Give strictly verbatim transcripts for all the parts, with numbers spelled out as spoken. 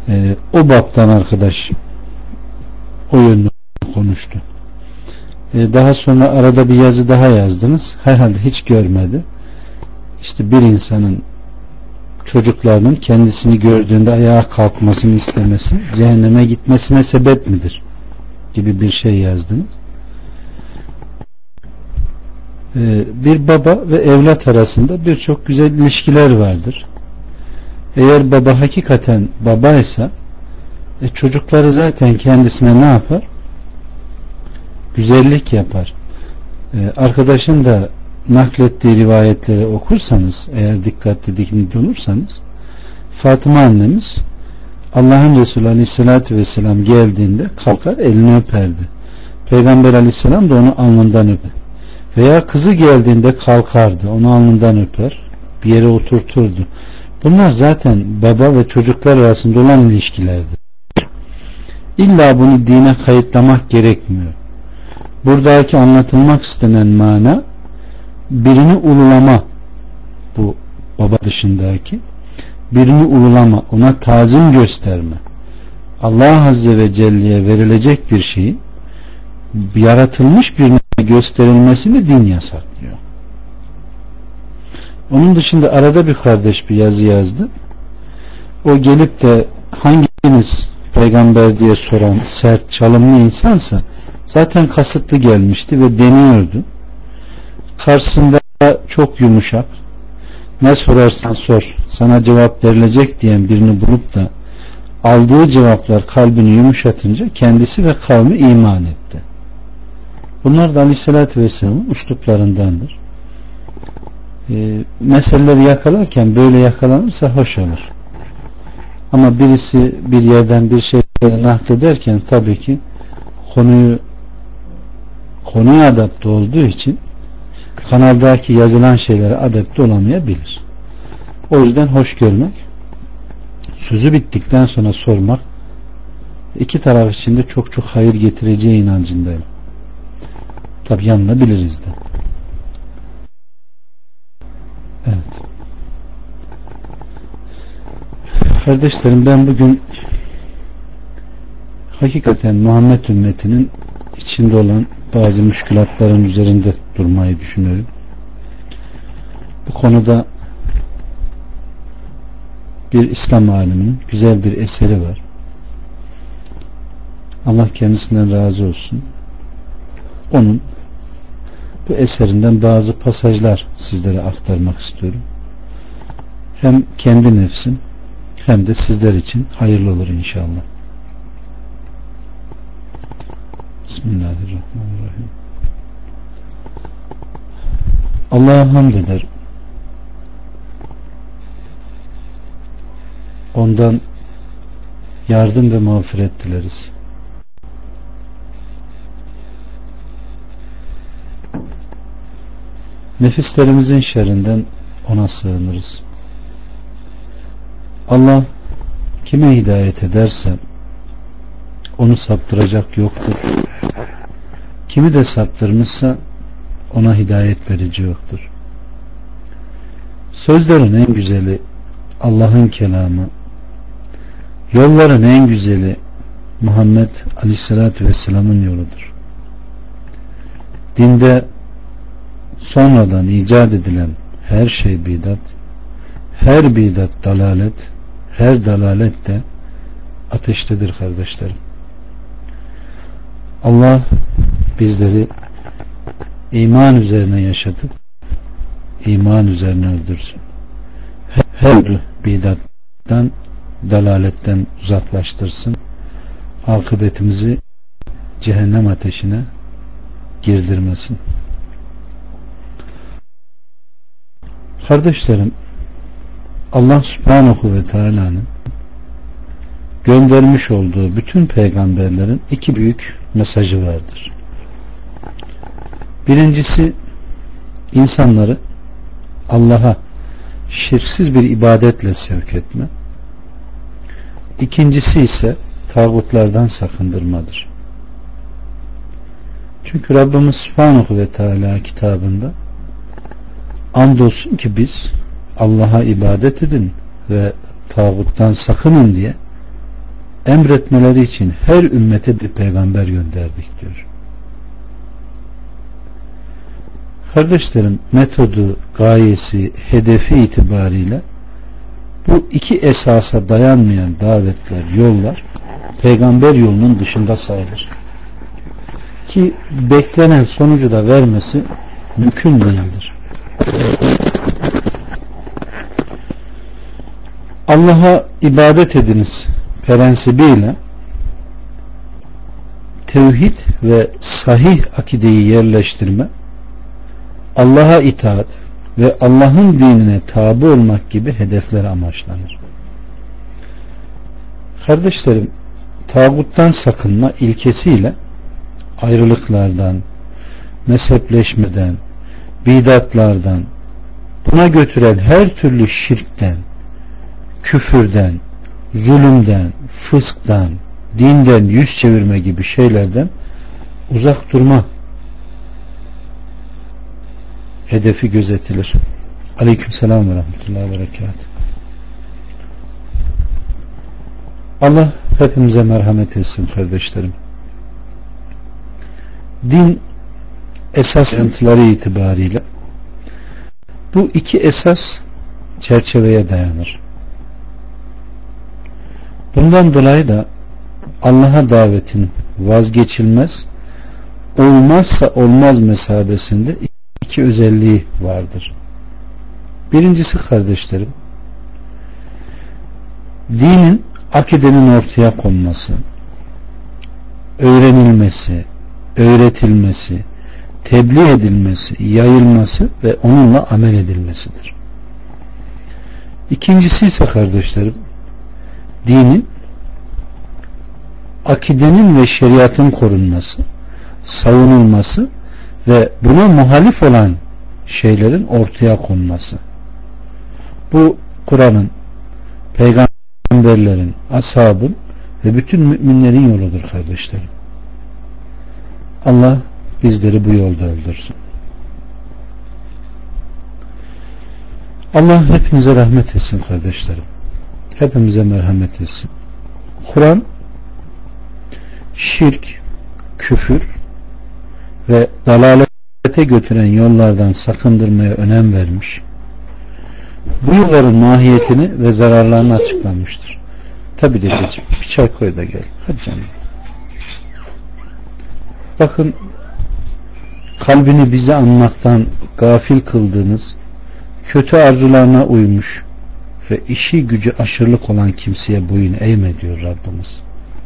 Ee, o baptan arkadaş o yönde konuştu. Ee, daha sonra arada bir yazı daha yazdınız. Herhalde hiç görmedi. İşte bir insanın çocuklarının kendisini gördüğünde ayağa kalkmasını istemesi cehenneme gitmesine sebep midir? Gibi bir şey yazdınız. Ee, bir baba ve evlat arasında birçok güzel ilişkiler vardır. Eğer baba hakikaten babaysa e, çocukları zaten kendisine ne yapar? Güzellik yapar. Ee, arkadaşın da naklettiği rivayetleri okursanız, eğer dikkatli dikkatli olursanız, Fatıma annemiz Allah'ın Resulü Aleyhisselatü Vesselam geldiğinde kalkar elini öperdi. Peygamber Aleyhisselam da onu alnından öper. Veya kızı geldiğinde kalkardı, onu alnından öper, bir yere oturturdu. Bunlar zaten baba ve çocuklar arasında olan ilişkilerdir. İlla bunu dine kayıtlamak gerekmiyor. Buradaki anlatılmak istenen mana birini ululama, bu baba dışındaki birini ululama, ona tazim gösterme. Allah Azze ve Celle'ye verilecek bir şeyin yaratılmış birine gösterilmesini din yasaklıyor. Onun dışında arada bir kardeş bir yazı yazdı. O gelip de hanginiz peygamber diye soran sert, çalımlı insansa zaten kasıtlı gelmişti ve deniyordu. Karşısında çok yumuşak, ne sorarsan sor, sana cevap verilecek diyen birini bulup da aldığı cevaplar kalbini yumuşatınca kendisi ve kavmi iman etti. Bunlar da Aleyhisselatü Vesselam'ın üsluplarındandır. E, meseleleri yakalarken böyle yakalanırsa hoş olur. Ama birisi bir yerden bir şeyleri naklederken tabii ki konuyu konuya adapte olduğu için kanaldaki yazılan şeylere adapte olamayabilir. O yüzden hoş görmek, sözü bittikten sonra sormak iki taraf için de çok çok hayır getireceği inancındayım. Tabi yanılabiliriz de. Evet. Kardeşlerim, ben bugün hakikaten Muhammed ümmetinin içinde olan bazı müşkülatların üzerinde durmayı düşünüyorum. Bu konuda bir İslam aliminin güzel bir eseri var. Allah kendisinden razı olsun. Onun bu eserinden bazı pasajlar sizlere aktarmak istiyorum. Hem kendi nefsim hem de sizler için hayırlı olur inşallah. Bismillahirrahmanirrahim. Allah'a hamd eder. Ondan yardım ve mağfiret dileriz. Nefislerimizin şerrinden ona sığınırız. Allah kime hidayet ederse onu saptıracak yoktur. Kimi de saptırmışsa ona hidayet verici yoktur. Sözlerin en güzeli Allah'ın kelamı, yolların en güzeli Muhammed Aleyhisselatü Vesselam'ın yoludur. Dinde sonradan icat edilen her şey bidat, her bidat dalalet, her dalalet de ateştedir kardeşlerim. Allah bizleri iman üzerine yaşatıp iman üzerine öldürsün. Her bidattan, dalaletten uzaklaştırsın. Akıbetimizi cehennem ateşine girdirmesin. Kardeşlerim, Allah Subhanahu ve Teala'nın göndermiş olduğu bütün peygamberlerin iki büyük mesajı vardır. Birincisi, insanları Allah'a şirksiz bir ibadetle sevk etme. İkincisi ise tağutlardan sakındırmadır. Çünkü Rabbimiz Subhanahu ve Teala kitabında andolsun ki biz Allah'a ibadet edin ve tağuttan sakının diye emretmeleri için her ümmete bir peygamber gönderdik diyor. Kardeşlerim, metodu, gayesi, hedefi itibariyle bu iki esasa dayanmayan davetler, yollar peygamber yolunun dışında sayılır. Ki beklenen sonucu da vermesi mümkün değildir. Allah'a ibadet ediniz prensibiyle tevhid ve sahih akideyi yerleştirme, Allah'a itaat ve Allah'ın dinine tabi olmak gibi hedefler amaçlanır. Kardeşlerim, tağuttan sakınma ilkesiyle ayrılıklardan, mezhepleşmeden, bidatlardan, buna götüren her türlü şirkten, küfürden, zulümden, fısktan, dinden yüz çevirme gibi şeylerden uzak durma hedefi gözetilir. Aleykümselam ve rahmetullahi ve berekatuhu. Allah hepimize merhamet etsin kardeşlerim. Din esas ayrıntıları itibariyle bu iki esas çerçeveye dayanır. Bundan dolayı da Allah'a davetin vazgeçilmez, olmazsa olmaz mesabesinde iki özelliği vardır. Birincisi kardeşlerim, dinin, akidenin ortaya konması, öğrenilmesi, öğretilmesi, tebliğ edilmesi, yayılması ve onunla amel edilmesidir. İkincisi ise kardeşlerim, dinin, akidenin ve şeriatın korunması, savunulması ve buna muhalif olan şeylerin ortaya konması. Bu Kur'an'ın, peygamberlerin, ashabın ve bütün müminlerin yoludur kardeşlerim. Allah bizleri bu yolda öldürsün. Allah hepinize rahmet etsin kardeşlerim. Hepimize merhamet etsin. Kur'an şirk, küfür ve dalalete götüren yollardan sakındırmaya önem vermiş. Bu yolların mahiyetini ve zararlarını açıklamıştır. Tabi dedeciğim, bir çay koy da gel. Hadi canım. Bakın, kalbini bize anmaktan gafil kıldığınız, kötü arzularına uymuş ve işi gücü aşırılık olan kimseye boyun eğme diyor Rabbimiz.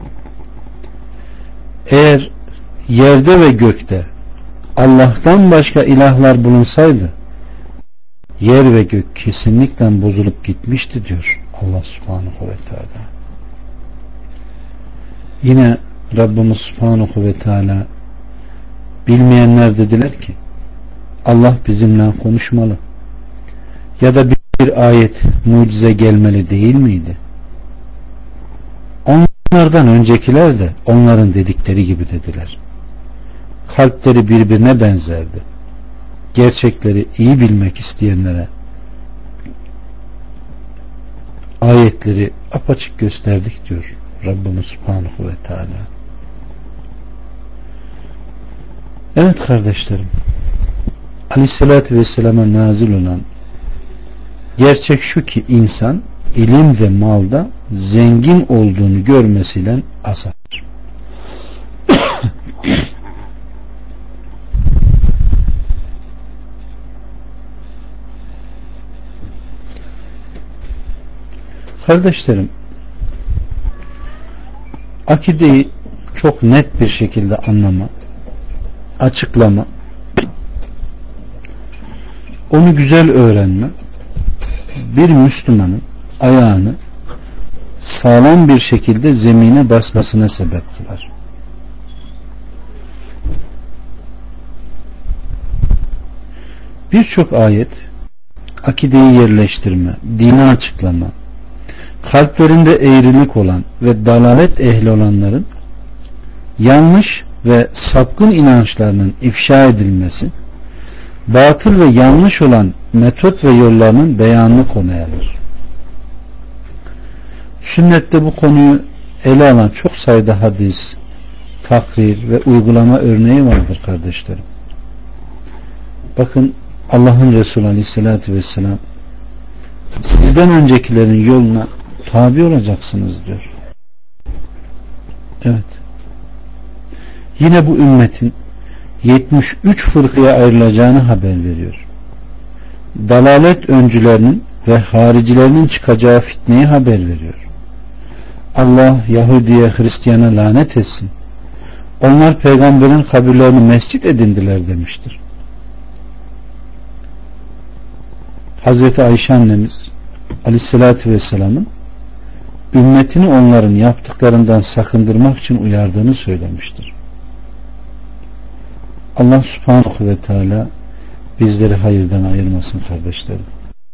Eğer yerde ve gökte Allah'tan başka ilahlar bulunsaydı yer ve gök kesinlikle bozulup gitmişti diyor Allah Subhanahu ve Teala. Yine Rabbimiz Subhanahu ve Teala, bilmeyenler dediler ki Allah bizimle konuşmalı ya da bir ayet, mucize gelmeli değil miydi? Onlardan öncekiler de onların dedikleri gibi dediler. Kalpleri birbirine benzerdi. Gerçekleri iyi bilmek isteyenlere ayetleri apaçık gösterdik diyor Rabbimiz Subhanahu ve Teala. Evet kardeşlerim, Aleyhisselatü Vesselam'a nazil olan gerçek şu ki insan ilim ve malda zengin olduğunu görmesiyle azar. Kardeşlerim, akideyi çok net bir şekilde anlama, açıklama, onu güzel öğrenme, bir Müslümanın ayağını sağlam bir şekilde zemine basmasına sebep kılar. Birçok ayet akideyi yerleştirme, dini açıklama, kalplerinde eğrilik olan ve dalalet ehli olanların yanlış ve sapkın inançlarının ifşa edilmesi, batıl ve yanlış olan metot ve yollarının beyanını konuya alır. Sünnette bu konuyu ele alan çok sayıda hadis, takrir ve uygulama örneği vardır kardeşlerim. Bakın Allah'ın Resulü Aleyhisselatü Vesselam sizden öncekilerin yoluna tabi olacaksınız diyor. Evet. Yine bu ümmetin yetmiş üç fırkaya ayrılacağını haber veriyor. Dalalet öncülerinin ve haricilerinin çıkacağı fitneyi haber veriyor. Allah Yahudi'ye, Hristiyan'a lanet etsin. Onlar peygamberin kabirlerini mescit edindiler demiştir. Hazreti Ayşe annemiz Aleyhisselatü Vesselam'ın ümmetini onların yaptıklarından sakındırmak için uyardığını söylemiştir. Allah Subhanahu ve Teala bizleri hayırdan ayırmasın kardeşlerim.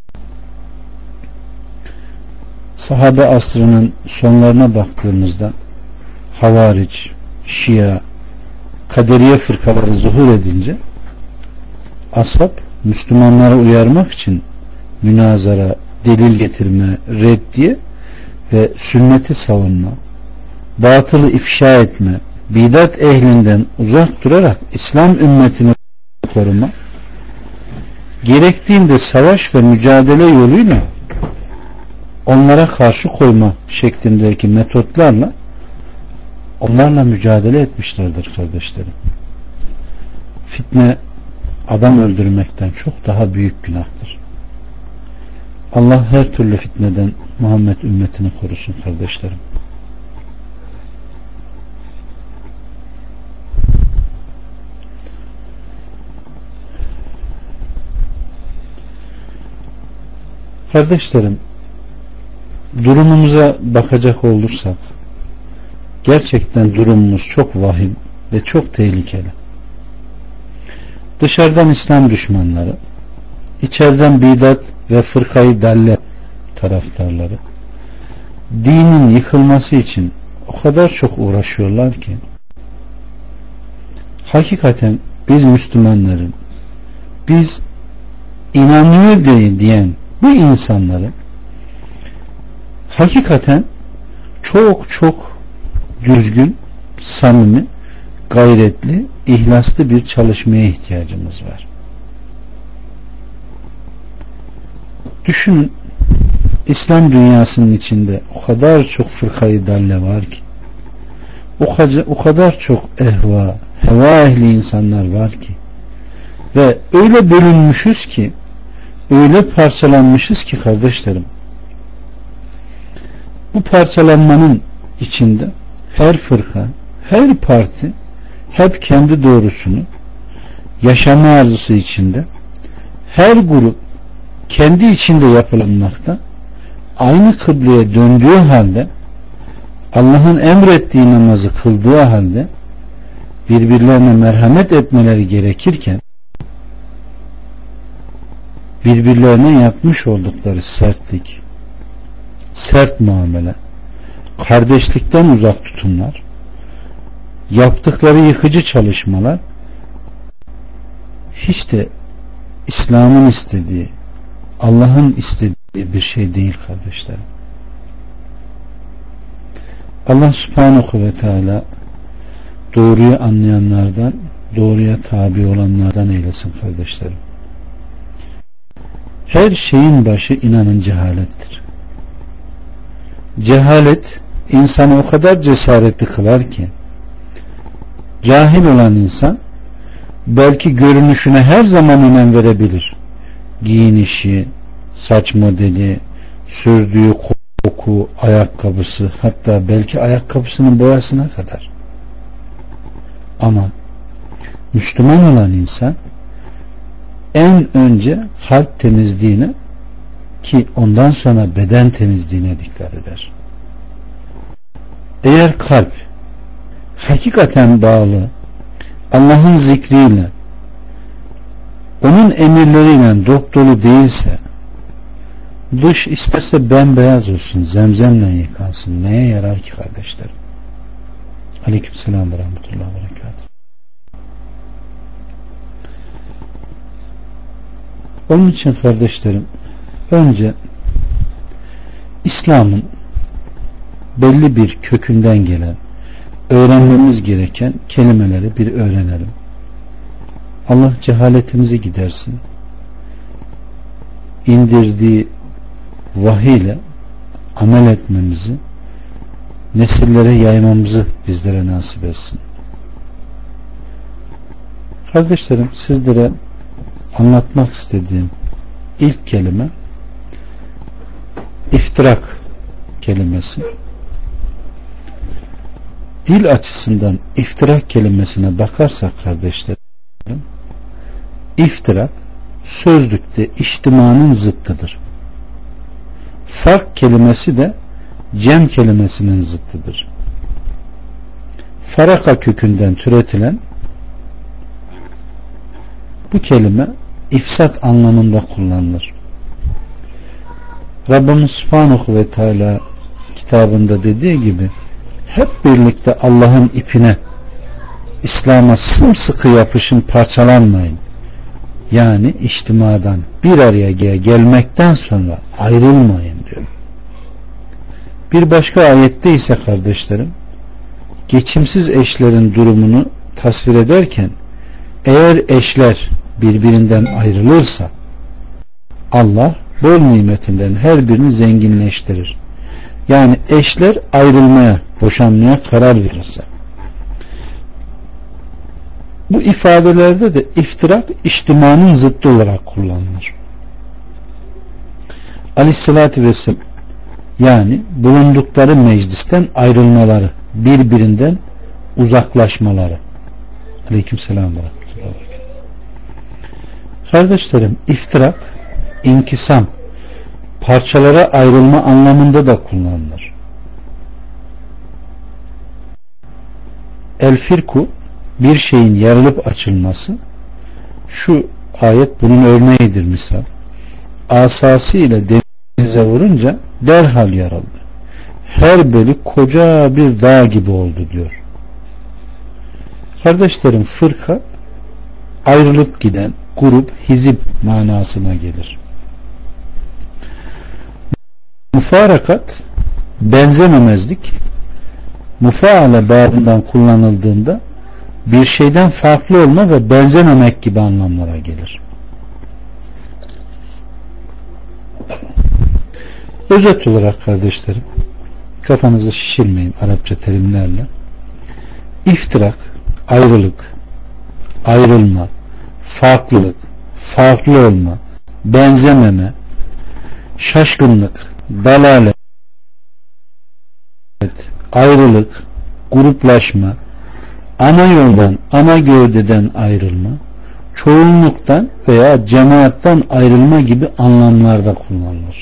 Sahabe asrının sonlarına baktığımızda Havaric, Şia, Kaderiye fırkaları zuhur edince ashab Müslümanları uyarmak için münazara, delil getirme, reddiye ve sünneti savunma, batılı ifşa etme, bidat ehlinden uzak durarak İslam ümmetini koruma, gerektiğinde savaş ve mücadele yoluyla onlara karşı koyma şeklindeki metotlarla onlarla mücadele etmişlerdir kardeşlerim. Fitne adam öldürmekten çok daha büyük günahtır. Allah her türlü fitneden Muhammed ümmetini korusun kardeşlerim. Kardeşlerim, durumumuza bakacak olursak gerçekten durumumuz çok vahim ve çok tehlikeli. Dışarıdan İslam düşmanları, içeriden bidat ve fırkayı dalle taraftarları dinin yıkılması için o kadar çok uğraşıyorlar ki hakikaten biz Müslümanların, biz inanıyor diye diyen bu insanların hakikaten çok çok düzgün, samimi, gayretli, ihlaslı bir çalışmaya ihtiyacımız var. Düşünün, İslam dünyasının içinde o kadar çok fırkayı dalle var ki, o kadar, o kadar çok ehva, heva ehli insanlar var ki ve öyle bölünmüşüz ki, öyle parçalanmışız ki kardeşlerim, bu parçalanmanın içinde her fırka, her parti hep kendi doğrusunu yaşama arzusu içinde, her grup kendi içinde yapılanmakta, aynı kıbleye döndüğü halde, Allah'ın emrettiği namazı kıldığı halde birbirlerine merhamet etmeleri gerekirken birbirlerine yapmış oldukları sertlik, sert muamele, kardeşlikten uzak tutumlar, yaptıkları yıkıcı çalışmalar hiç de İslam'ın istediği, Allah'ın istediği bir şey değil kardeşlerim. Allah Subhanahu ve Teala doğruyu anlayanlardan, doğruya tabi olanlardan eylesin kardeşlerim. Her şeyin başı inanın cehalettir. Cehalet insanı o kadar cesaretli kılar ki cahil olan insan belki görünüşüne her zaman önem verebilir. Giyinişi, saç modeli, sürdüğü koku, ayakkabısı, hatta belki ayakkabısının boyasına kadar. Ama Müslüman olan insan en önce kalp temizliğine, ki ondan sonra beden temizliğine dikkat eder. Eğer kalp hakikaten bağlı, Allah'ın zikriyle, onun emirleriyle dop dolu değilse, dış isterse bembeyaz olsun, zemzemle yıkansın, neye yarar ki kardeşlerim? Aleykümselam ve rahmetullahi ve berekatuhu. Onun için kardeşlerim, önce İslam'ın belli bir kökünden gelen, öğrenmemiz gereken kelimeleri bir öğrenelim. Allah cehaletimizi gidersin. İndirdiği vahiy ile amel etmemizi, nesillere yaymamızı bizlere nasip etsin. Kardeşlerim, sizlere anlatmak istediğim ilk kelime iftirak kelimesi. Dil açısından iftirak kelimesine bakarsak kardeşlerim, iftirak sözlükte içtimanın zıttıdır. Fark kelimesi de cem kelimesinin zıttıdır. Faraka kökünden türetilen bu kelime ifsat anlamında kullanılır. Rabbimiz Subhanahu ve Teala kitabında dediği gibi hep birlikte Allah'ın ipine, İslam'a sımsıkı yapışın, parçalanmayın. Yani içtimadan, bir araya gelmekten sonra ayrılmayın diyor. Bir başka ayette ise kardeşlerim, geçimsiz eşlerin durumunu tasvir ederken, eğer eşler birbirinden ayrılırsa Allah bol nimetinden her birini zenginleştirir. Yani eşler ayrılmaya, boşanmaya karar verirse. Bu ifadelerde de iftirak içtimanın zıttı olarak kullanılır. Aleyhissalatü vesselam, yani bulundukları meclisten ayrılmaları, birbirinden uzaklaşmaları. Aleykümselam ve rahmetullah. Kardeşlerim, iftirak, inkisam, parçalara ayrılma anlamında da kullanılır. El firku, bir şeyin yarılıp açılması. Şu ayet bunun örneğidir misal. Asası ile denize vurunca derhal yarıldı. Her beli koca bir dağ gibi oldu diyor. Kardeşlerim, fırka ayrılıp giden, grup, hizip manasına gelir. Mufarakat benzememezlik, mufaale babından kullanıldığında bir şeyden farklı olma ve benzememek gibi anlamlara gelir. Özet olarak kardeşlerim, kafanızı şişirmeyin Arapça terimlerle. İftirak, ayrılık, ayrılma, farklılık, farklı olma, benzememe, şaşkınlık, dalalet, ayrılık, gruplaşma, ana yoldan, ana gövdeden ayrılma, çoğunluktan veya cemaattan ayrılma gibi anlamlarda kullanılır.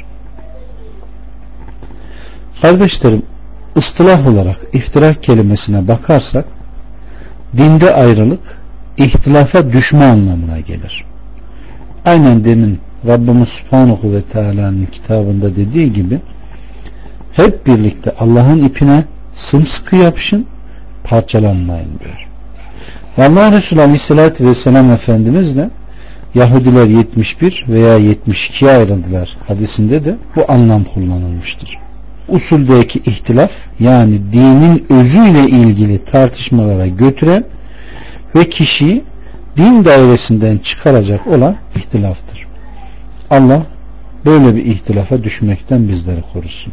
Kardeşlerim, ıstılah olarak iftirak kelimesine bakarsak, dinde ayrılık, ihtilafa düşme anlamına gelir. Aynen demin Rabbimiz Subhanahu ve Teala'nın kitabında dediği gibi, hep birlikte Allah'ın ipine sımsıkı yapışın, parçalanmayın diyor. Allah Resulü Aleyhisselatü Vesselam Efendimizle Yahudiler yetmiş bir veya yetmiş ikiye ayrıldılar hadisinde de bu anlam kullanılmıştır. Usuldeki ihtilaf, yani dinin özüyle ilgili tartışmalara götüren ve kişiyi din dairesinden çıkaracak olan ihtilaftır. Allah böyle bir ihtilafa düşmekten bizleri korusun.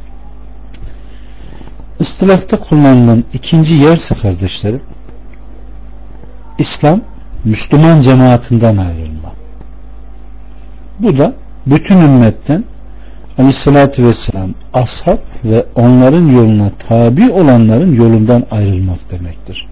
İstilafta kullanılan ikinci yerse kardeşlerim, İslam Müslüman cemaatinden ayrılma. Bu da bütün ümmetten Aleyhissalatü vesselam, ashab ve onların yoluna tabi olanların yolundan ayrılmak demektir.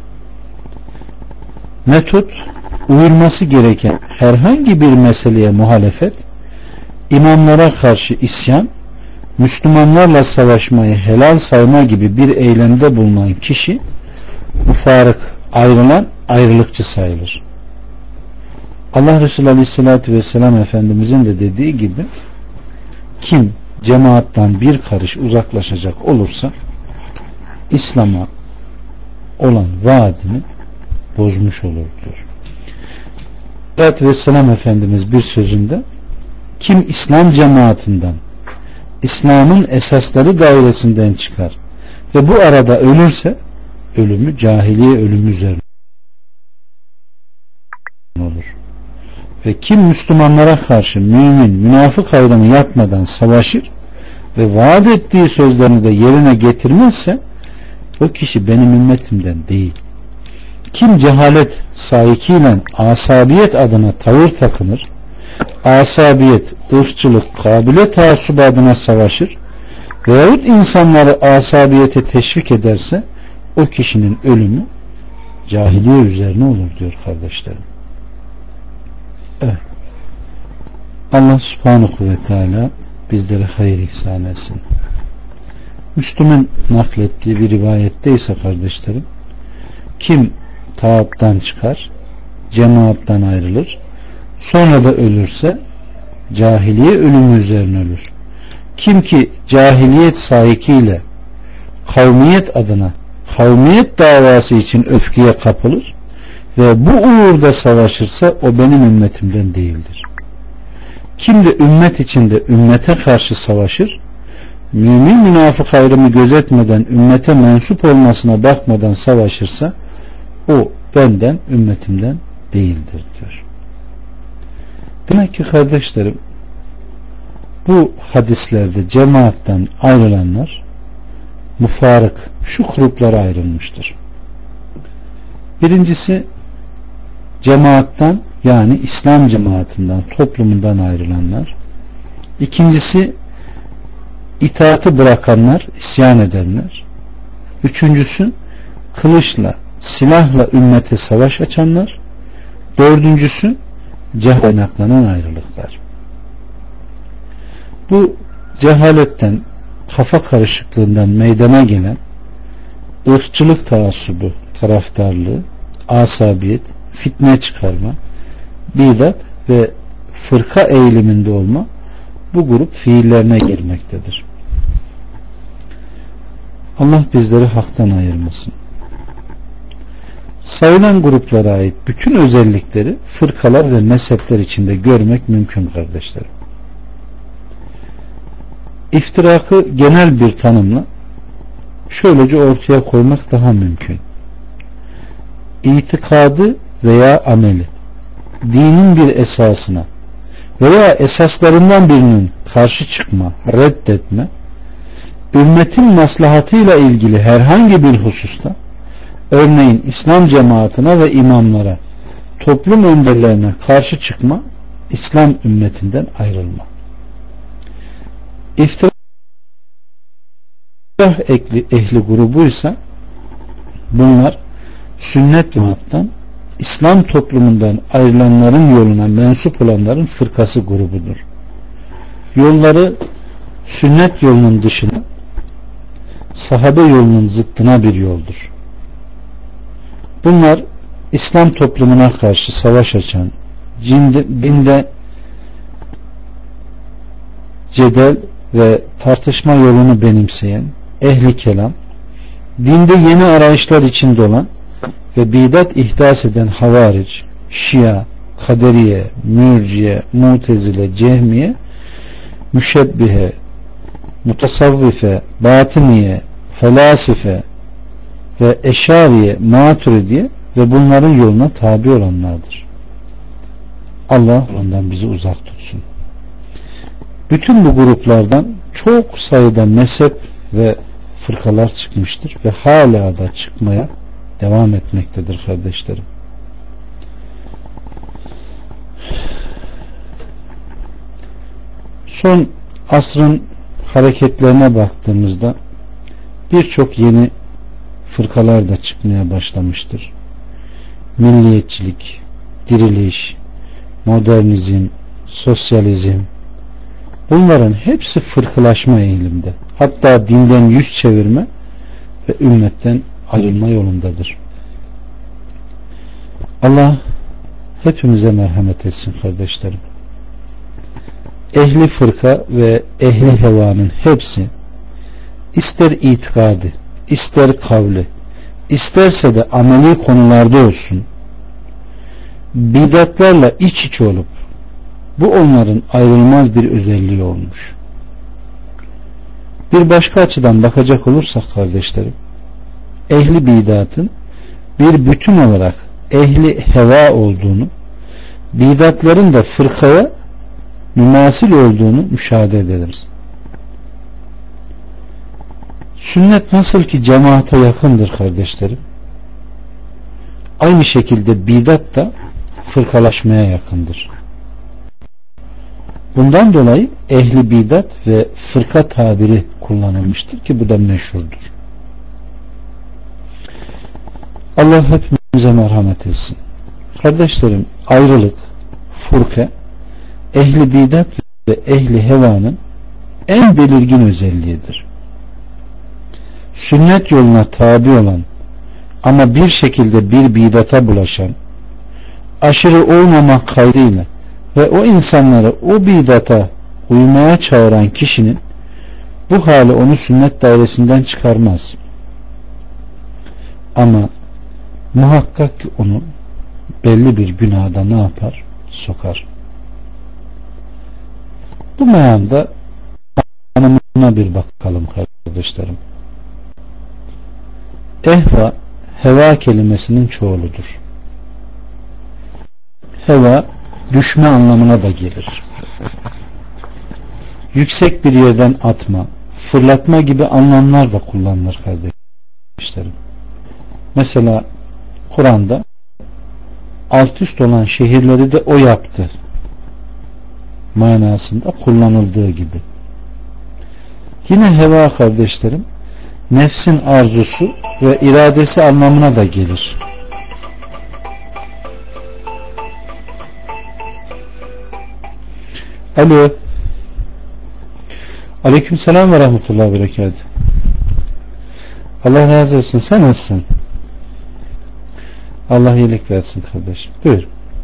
Metot, uyulması gereken herhangi bir meseleye muhalefet, imamlara karşı isyan, Müslümanlarla savaşmayı helal sayma gibi bir eylemde bulunan kişi mufarık, ayrılan, ayrılıkçı sayılır. Allah Resulü Aleyhisselatü Vesselam Efendimizin de dediği gibi, kim cemaattan bir karış uzaklaşacak olursa İslam'a olan vaadini bozmuş olur diyor. Aleyhisselatü Vesselam Efendimiz bir sözünde, kim İslam cemaatinden İslam'ın esasları dairesinden çıkar ve bu arada ölürse ölümü cahiliye ölümü üzerine olur. Ve kim Müslümanlara karşı mümin, münafık ayrımı yapmadan savaşır ve vaat ettiği sözlerini de yerine getirmezse o kişi benim ümmetimden değil. Kim cehalet sahikiyle asabiyet adına tavır takınır, asabiyet, ırkçılık, kabile taassubu adına savaşır veyahut insanları asabiyete teşvik ederse o kişinin ölümü cahiliye üzerine olur diyor kardeşlerim. Evet. Allah subhanahu ve teala bizlere hayır ihsan etsin. Müslüm'ün naklettiği bir rivayette ise kardeşlerim, kim taattan çıkar, cemaattan ayrılır, sonra da ölürse cahiliye ölümü üzerine ölür. Kim ki cahiliyet sahikiyle kavmiyet adına kavmiyet davası için öfkeye kapılır ve bu uğurda savaşırsa o benim ümmetimden değildir. Kim de ümmet içinde ümmete karşı savaşır, mümin münafık ayrımı gözetmeden ümmete mensup olmasına bakmadan savaşırsa o benden, ümmetimden değildir diyor. Demek ki kardeşlerim, bu hadislerde cemaattan ayrılanlar mufarık, şu gruplara ayrılmıştır. Birincisi cemaattan, yani İslam cemaatinden, toplumundan ayrılanlar. İkincisi itaatı bırakanlar, isyan edenler. Üçüncüsü kılıçla, silahla ümmete savaş açanlar. Dördüncüsü cehaletten ayrılıklar. Bu cehaletten, kafa karışıklığından meydana gelen ırkçılık taassubu, taraftarlığı, asabiyet, fitne çıkarma, bidat ve fırka eğiliminde olma bu grup fiillerine girmektedir. Allah bizleri haktan ayırmasın. Sayılan gruplara ait bütün özellikleri fırkalar ve mezhepler içinde görmek mümkün kardeşlerim. İftirakı genel bir tanımla şöylece ortaya koymak daha mümkün. İtikadı veya ameli, dinin bir esasına veya esaslarından birinin karşı çıkma, reddetme, ümmetin maslahatıyla ilgili herhangi bir hususta, örneğin İslam cemaatine ve imamlara, toplum önderlerine karşı çıkma, İslam ümmetinden ayrılma. İftirah ehli, ehli grubuysa bunlar sünnet cemaattan, İslam toplumundan ayrılanların yoluna mensup olanların fırkası grubudur. Yolları sünnet yolunun dışına, sahabe yolunun zıttına bir yoldur. Bunlar İslam toplumuna karşı savaş açan, cinde, dinde cedel ve tartışma yolunu benimseyen, ehli kelam, dinde yeni arayışlar içinde olan ve bidat ihdas eden havaric, şia, kaderiye, mürciye, mutezile, cehmiye, müşebbihe, mutasavvife, batıniye, felasife ve eşariye, maturidiye ve bunların yoluna tabi olanlardır. Allah ondan bizi uzak tutsun. Bütün bu gruplardan çok sayıda mezhep ve fırkalar çıkmıştır ve hala da çıkmaya devam etmektedir kardeşlerim. Son asrın hareketlerine baktığımızda birçok yeni fırkalar da çıkmaya başlamıştır. Milliyetçilik, diriliş, modernizm, sosyalizm, bunların hepsi fırkalaşma eğilimde. Hatta dinden yüz çevirme ve ümmetten ayrılma yolundadır. Allah hepimize merhamet etsin kardeşlerim. Ehli fırka ve ehli hevanın hepsi ister itikadi, ister kavli, isterse de ameli konularda olsun, bidatlarla iç içe olup bu onların ayrılmaz bir özelliği olmuş. Bir başka açıdan bakacak olursak kardeşlerim, ehli bidatın bir bütün olarak ehli heva olduğunu, bidatların da fırkaya mümasil olduğunu müşahede ederiz. Sünnet nasıl ki cemaate yakındır kardeşlerim, aynı şekilde bidat da fırkalaşmaya yakındır. Bundan dolayı ehli bidat ve fırka tabiri kullanılmıştır ki bu da meşhurdur. Allah hepimize merhamet etsin. Kardeşlerim, ayrılık, fırka, ehli bidat ve ehli hevanın en belirgin özelliğidir. Sünnet yoluna tabi olan ama bir şekilde bir bidata bulaşan, aşırı olmamak kaydıyla ve o insanları o bidata uymaya çağıran kişinin bu hali onu sünnet dairesinden çıkarmaz. Ama muhakkak ki onu belli bir günahda ne yapar? Sokar. Bu meyanda anlamına bir bakalım kardeşlerim. Ehva, heva kelimesinin çoğuludur. Heva, düşme anlamına da gelir. Yüksek bir yerden atma, fırlatma gibi anlamlar da kullanılır kardeşlerim. Mesela Kur'an'da alt üst olan şehirleri de o yaptı manasında kullanıldığı gibi. Yine heva kardeşlerim, nefsin arzusu ve iradesi anlamına da gelir. Alo. Aleykümselam ve rahmetullahi ve berekatuhu. Allah razı olsun. Sen nasılsın? Allah iyilik versin kardeşim. Buyur.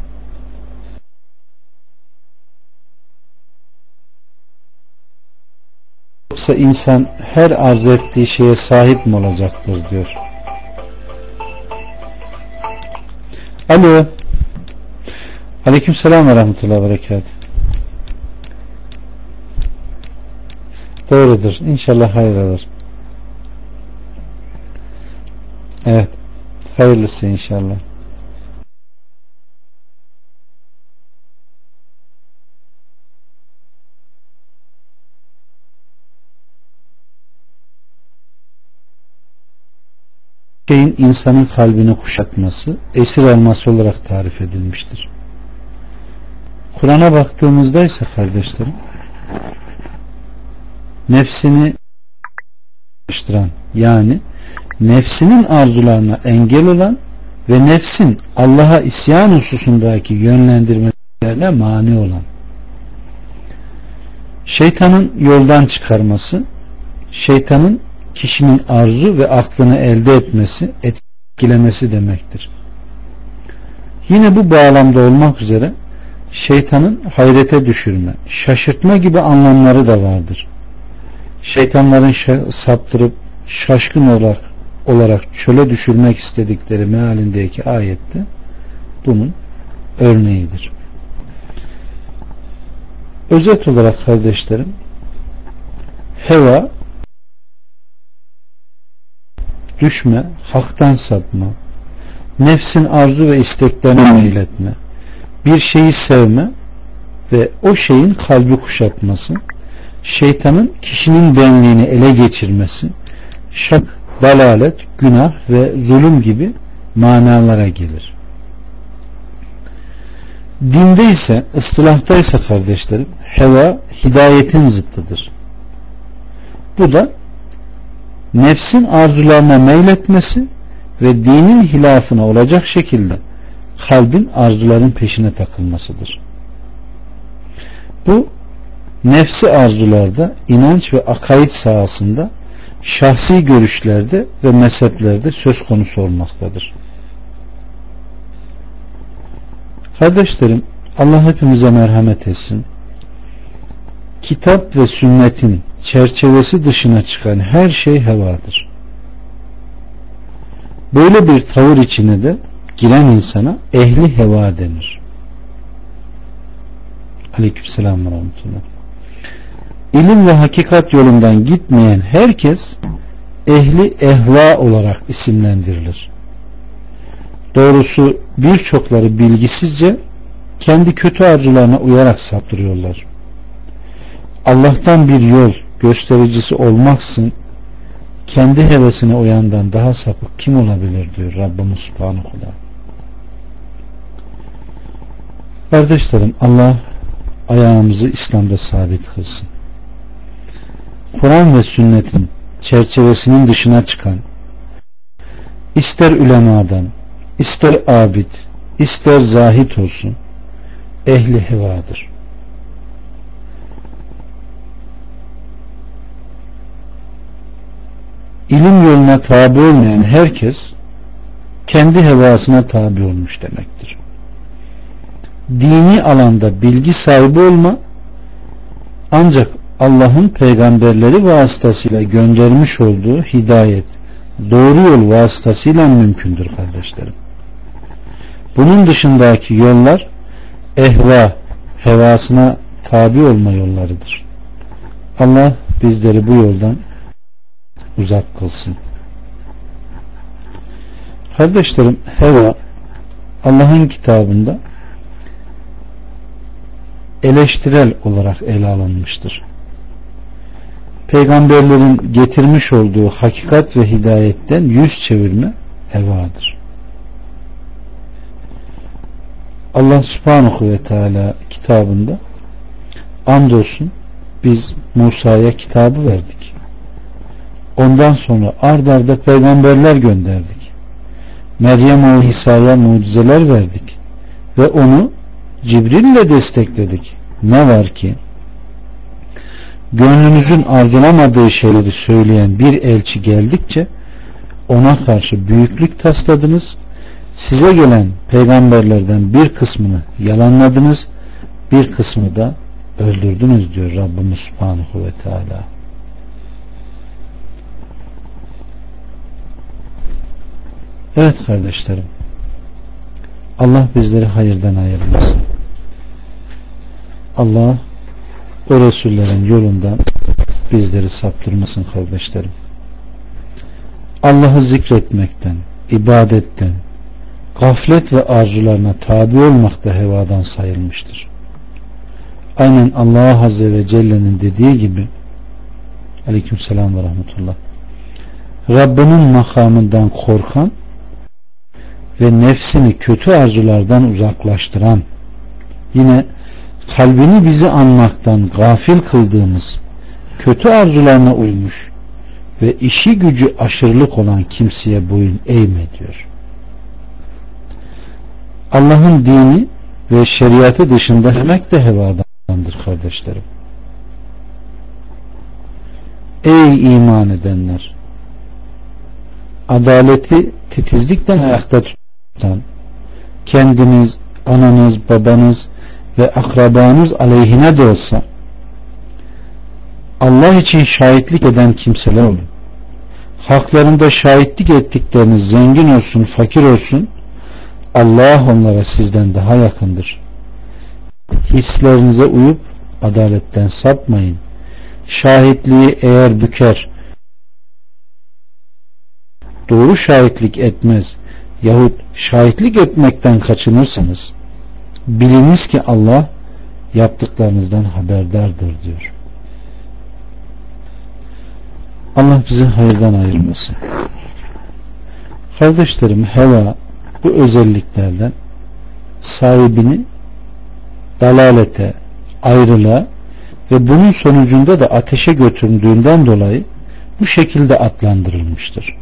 Yoksa insan her arzu ettiği şeye sahip mi olacaktır diyor. Alo. Aleykümselam ve rahmetullahi ve berekatuhu. Doğrudur. İnşallah hayır olur. Evet. Hayırlısı inşallah. Şeyin insanın kalbini kuşatması, esir alması olarak tarif edilmiştir. Kur'an'a baktığımızda ise kardeşlerim, nefsini çalıştıran, yani nefsinin arzularına engel olan ve nefsin Allah'a isyan hususundaki yönlendirmelerine mani olan, şeytanın yoldan çıkarması, şeytanın kişinin arzu ve aklını elde etmesi, etkilemesi demektir. Yine bu bağlamda olmak üzere şeytanın hayrete düşürme, şaşırtma gibi anlamları da vardır. Şeytanların saptırıp şaşkın olarak olarak çöle düşürmek istedikleri mealindeki ayette bunun örneğidir. Özet olarak kardeşlerim, heva, düşme, haktan sapma, nefsin arzu ve isteklerine meyletme, bir şeyi sevme ve o şeyin kalbi kuşatması, şeytanın kişinin benliğini ele geçirmesi, şak, dalalet, günah ve zulüm gibi manalara gelir. Dinde ise, ıstılahta ise kardeşlerim, heva hidayetin zıttıdır. Bu da nefsin arzularına meyletmesi ve dinin hilafına olacak şekilde kalbin arzuların peşine takılmasıdır. Bu nefsi arzularda, inanç ve akaid sahasında, şahsi görüşlerde ve mezheplerde söz konusu olmaktadır. Kardeşlerim, Allah hepimize merhamet etsin. Kitap ve sünnetin çerçevesi dışına çıkan her şey hevadır. Böyle bir tavır içine de giren insana ehli heva denir. Aleykümselam ve rahmetullah. İlim ve hakikat yolundan gitmeyen herkes ehli ehva olarak isimlendirilir. Doğrusu birçokları bilgisizce kendi kötü arzularına uyarak saptırıyorlar. Allah'tan bir yol göstericisi olmaksın kendi hevesine uyandan daha sapık kim olabilir diyor Rabbimiz Subhanahu wa Ta'ala. Kardeşlerim, Allah ayağımızı İslam'da sabit kılsın. Kur'an ve sünnetin çerçevesinin dışına çıkan, ister ulemadan, ister abid, ister zahit olsun, ehli hevadır. İlim yoluna tabi olmayan herkes kendi hevasına tabi olmuş demektir. Dini alanda bilgi sahibi olma ancak Allah'ın peygamberleri vasıtasıyla göndermiş olduğu hidayet, doğru yol vasıtasıyla mümkündür kardeşlerim. Bunun dışındaki yollar ehva, hevasına tabi olma yollarıdır. Allah bizleri bu yoldan uzak kılsın. Kardeşlerim, heva Allah'ın kitabında eleştirel olarak ele alınmıştır. Peygamberlerin getirmiş olduğu hakikat ve hidayetten yüz çevirme hevadır. Allah Subhanahu ve Teala kitabında andolsun biz Musa'ya kitabı verdik. Ondan sonra ard arda peygamberler gönderdik. Meryem oğlu İsa'ya mucizeler verdik ve onu Cibril ile destekledik. Ne var ki gönlünüzün arzulamadığı şeyleri söyleyen bir elçi geldikçe ona karşı büyüklük tasladınız. Size gelen peygamberlerden bir kısmını yalanladınız, bir kısmı da öldürdünüz diyor Rabbimiz Subhanahu ve Teala. Evet kardeşlerim, Allah bizleri hayırdan ayırmasın. Allah o Resullerin yolundan bizleri saptırmasın kardeşlerim. Allah'ı zikretmekten, ibadetten, gaflet ve arzularına tabi olmak da hevadan sayılmıştır. Aynen Allah Azze ve Celle'nin dediği gibi, aleykümselam ve rahmetullah, Rabbinin makamından korkan ve nefsini kötü arzulardan uzaklaştıran, yine kalbini bizi anmaktan gafil kıldığımız kötü arzularına uymuş ve işi gücü aşırılık olan kimseye boyun eğme diyor. Allah'ın dini ve şeriatı dışında yemek de hevadandır kardeşlerim. Ey iman edenler! Adaleti titizlikten ayakta tutan, kendiniz, ananız, babanız ve akrabanız aleyhine de olsa Allah için şahitlik eden kimseler olun. Haklarında şahitlik ettikleriniz zengin olsun, fakir olsun, Allah onlara sizden daha yakındır. Hislerinize uyup adaletten sapmayın. Şahitliği eğer büker, doğru şahitlik etmez yahut şahitlik etmekten kaçınırsanız biliniz ki Allah yaptıklarınızdan haberdardır diyor. Allah bizi hayırdan ayırmasın. Kardeşlerim, heva bu özelliklerden sahibini dalalete, ayrılığa ve bunun sonucunda da ateşe götürdüğünden dolayı bu şekilde adlandırılmıştır.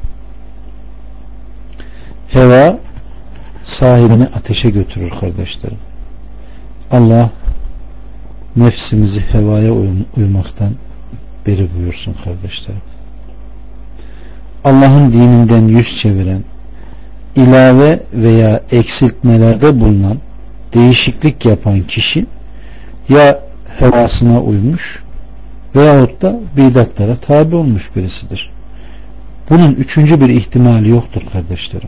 Heva sahibini ateşe götürür kardeşlerim. Allah nefsimizi hevaya uymaktan beri buyursun kardeşlerim. Allah'ın dininden yüz çeviren, ilave veya eksiltmelerde bulunan, değişiklik yapan kişi ya hevasına uymuş veyahut da bidatlara tabi olmuş birisidir. Bunun üçüncü bir ihtimali yoktur kardeşlerim.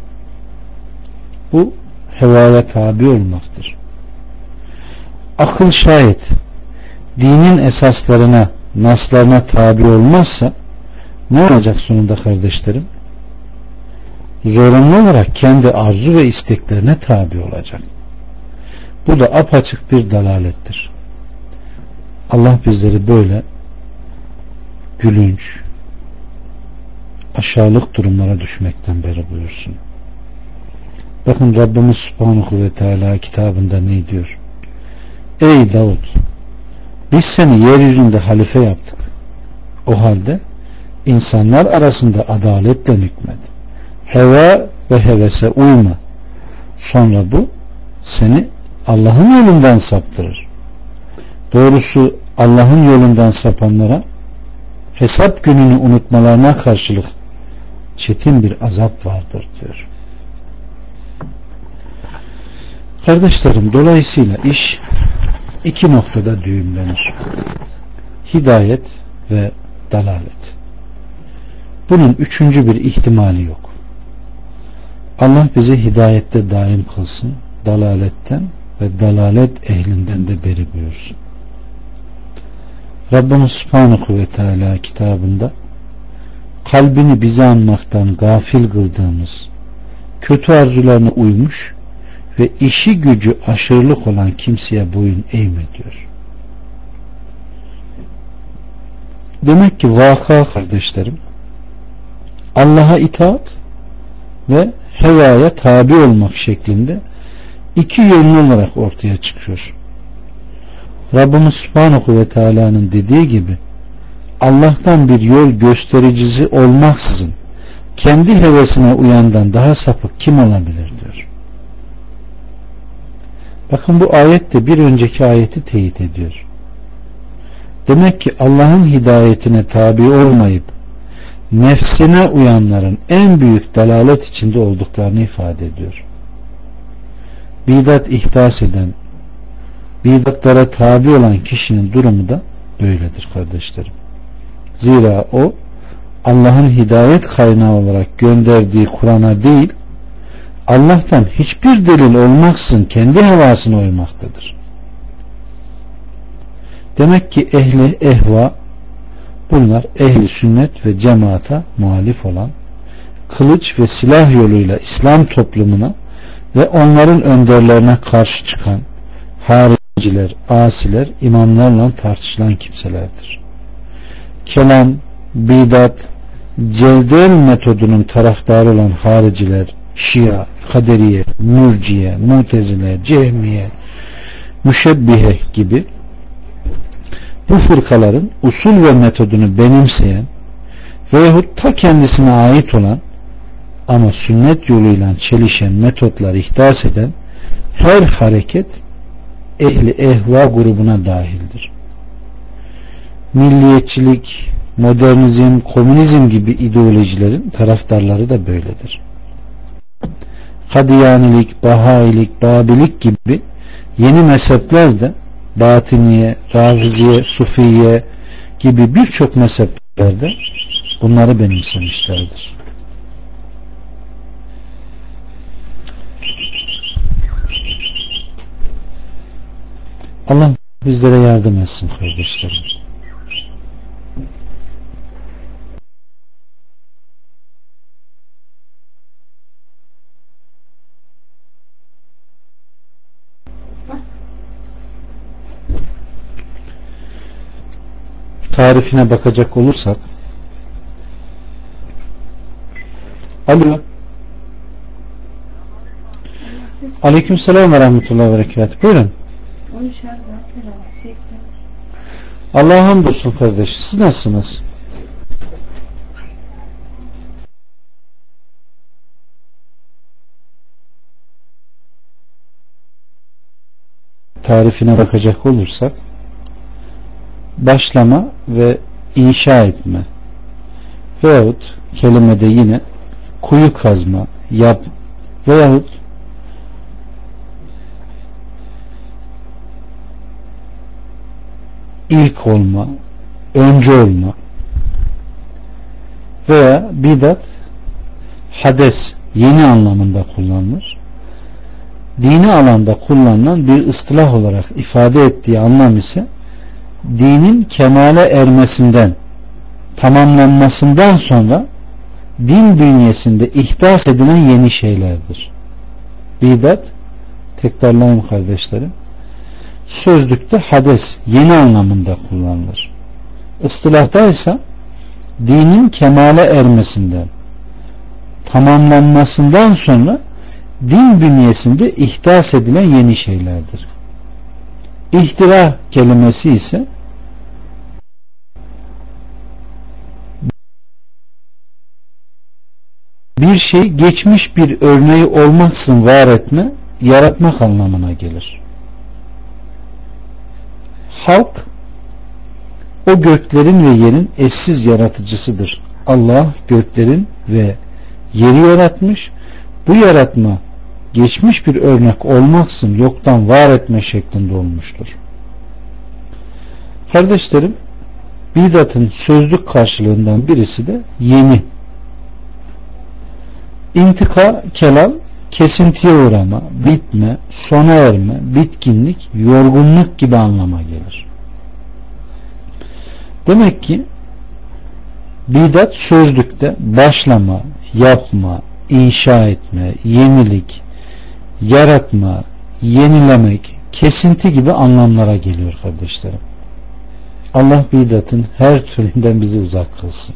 Bu hevaya tabi olmaktır. Akıl şayet dinin esaslarına naslarına tabi olmazsa ne olacak sonunda kardeşlerim? Zorunlu olarak kendi arzu ve isteklerine tabi olacak. Bu da apaçık bir dalalettir. Allah bizleri böyle gülünç, aşağılık durumlara düşmekten beri buyursun. Bakın Rabbimiz Subhanahu ve Teala kitabında ne diyor? Ey Davud, biz seni yeryüzünde halife yaptık. O halde insanlar arasında adaletle hükmet. Heva ve hevese uyma. Sonra bu seni Allah'ın yolundan saptırır. Doğrusu Allah'ın yolundan sapanlara hesap gününü unutmalarına karşılık çetin bir azap vardır diyor. Kardeşlerim, dolayısıyla iş iki noktada düğümlenir. Hidayet ve dalalet. Bunun üçüncü bir ihtimali yok. Allah bizi hidayette daim kılsın, dalaletten ve dalalet ehlinden de beri buyursun. Rabbimiz Subhanahu ve Teala kitabında kalbini bize anmaktan gafil kıldığımız, kötü arzularına uymuş ve işi gücü aşırılık olan kimseye boyun eğme diyor. Demek ki vaka kardeşlerim, Allah'a itaat ve hevaya tabi olmak şeklinde iki yönlü olarak ortaya çıkıyor. Rabbimiz Subhanahu ve Teala'nın dediği gibi Allah'tan bir yol göstericisi olmaksızın kendi hevesine uyandan daha sapık kim olabilir diyor. Bakın bu ayet de bir önceki ayeti teyit ediyor. Demek ki Allah'ın hidayetine tabi olmayıp nefsine uyanların en büyük dalalet içinde olduklarını ifade ediyor. Bidat ihdas eden, bidatlara tabi olan kişinin durumu da böyledir kardeşlerim. Zira o Allah'ın hidayet kaynağı olarak gönderdiği Kur'an'a değil, Allah'tan hiçbir delil olmaksızın kendi hevasına uymaktadır. Demek ki ehli ehva, bunlar ehli sünnet ve cemaata muhalif olan, kılıç ve silah yoluyla İslam toplumuna ve onların önderlerine karşı çıkan hariciler, asiler, imamlarla tartışılan kimselerdir. Kelam, bidat, celdel metodunun taraftarı olan hariciler, Şia, Kaderiye, Mürciye, Mutezile, Cehmiye, Müşebbihe gibi bu fırkaların usul ve metodunu benimseyen veyahut ta kendisine ait olan ama sünnet yoluyla çelişen metotlar ihdas eden her hareket ehli ehva grubuna dahildir. Milliyetçilik, modernizm, komünizm gibi ideolojilerin taraftarları da böyledir. Kadiyanilik, Bahailik, Babilik gibi yeni mezhepler de Batiniye, Rafiziye, Sufiye gibi birçok mezheplerde bunları benimsemişlerdir. Allah bizlere yardım etsin kardeşlerim. Tarifine bakacak olursak, alo, aleykümselam ve rahmetullahi ve berekatuhu. Buyurun. Allah'a hamdolsun kardeş. Siz nasılsınız? Tarifine bakacak olursak, başlama ve inşa etme veyahut kelimede yine kuyu kazma, yap veyahut ilk olma, önce olma veya bidat, hades, yeni anlamında kullanılır. Dini alanda kullanılan bir ıstılah olarak ifade ettiği anlam ise dinin kemale ermesinden, tamamlanmasından sonra din bünyesinde ihdas edilen yeni şeylerdir. Bidat, tekrarlayayım kardeşlerim, sözlükte hades, yeni anlamında kullanılır. İstilahta ise dinin kemale ermesinden, tamamlanmasından sonra din bünyesinde ihdas edilen yeni şeylerdir. İhtira kelimesi ise bir şey geçmiş bir örneği olmaksızın var etme, yaratmak anlamına gelir. Halk o göklerin ve yerin eşsiz yaratıcısıdır. Allah göklerin ve yeri yaratmış. Bu yaratma geçmiş bir örnek olmaksızın yoktan var etme şeklinde olmuştur. Kardeşlerim, bidatın sözlük karşılığından birisi de yeni. İntika, kelam, kesintiye uğrama, bitme, sona erme, bitkinlik, yorgunluk gibi anlama gelir. Demek ki bidat sözlükte başlama, yapma, inşa etme, yenilik, yaratma, yenilemek, kesinti gibi anlamlara geliyor kardeşlerim. Allah bidatın her türünden bizi uzak kılsın.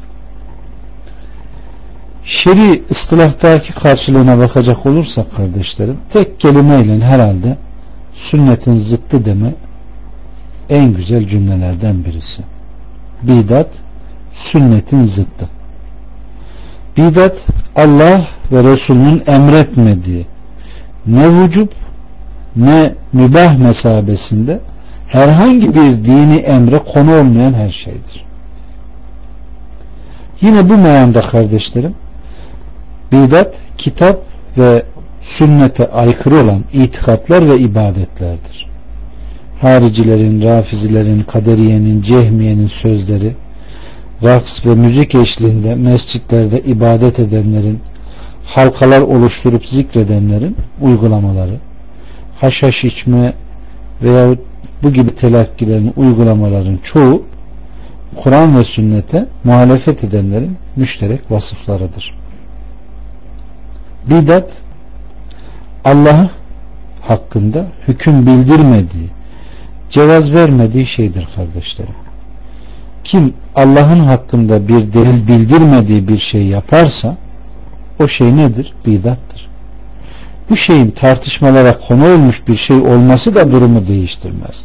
Şer'i ıstilahtaki karşılığına bakacak olursak kardeşlerim, tek kelimeyle herhalde sünnetin zıttı deme en güzel cümlelerden birisi. Bidat sünnetin zıttı. Bidat Allah ve Resulünün emretmediği ne vücub ne mübah mesabesinde herhangi bir dini emre konu olmayan her şeydir. Yine bu meyanda kardeşlerim, bidat kitap ve sünnete aykırı olan itikatlar ve ibadetlerdir. Haricilerin, rafizilerin, kaderiyenin, cehmiyenin sözleri, raks ve müzik eşliğinde mescitlerde ibadet edenlerin, halkalar oluşturup zikredenlerin uygulamaları, haşhaş içme veyahut bu gibi telakkilerin, uygulamaların çoğu Kur'an ve sünnete muhalefet edenlerin müşterek vasıflarıdır. Bidat Allah hakkında hüküm bildirmediği, cevaz vermediği şeydir kardeşlerim. Kim Allah'ın hakkında bir delil bildirmediği bir şey yaparsa o şey nedir? Bidattır. Bu şeyin tartışmalara konu olmuş bir şey olması da durumu değiştirmez.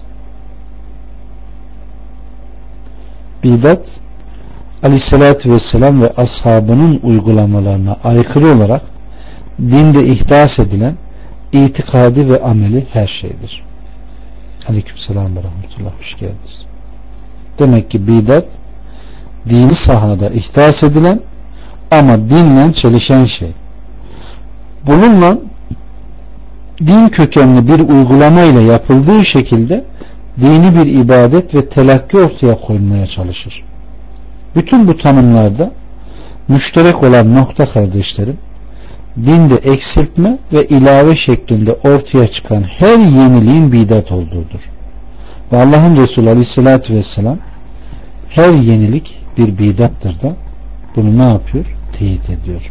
Bidat Aleyhisselatü Vesselam ve ashabının uygulamalarına aykırı olarak dinde ihdas edilen itikadi ve ameli her şeydir. Aleykümselam ve rahmetullah, hoş geldiniz. Demek ki bidat dini sahada ihdas edilen ama dinle çelişen şey. Bununla din kökenli bir uygulama ile yapıldığı şekilde dini bir ibadet ve telakki ortaya koymaya çalışır. Bütün bu tanımlarda müşterek olan nokta kardeşlerim, dinde eksiltme ve ilave şeklinde ortaya çıkan her yeniliğin bidat olduğudur. Ve Allah'ın Resulü Aleyhisselatü Vesselam her yenilik bir bidattır da bunu ne yapıyor? Teyit ediyor.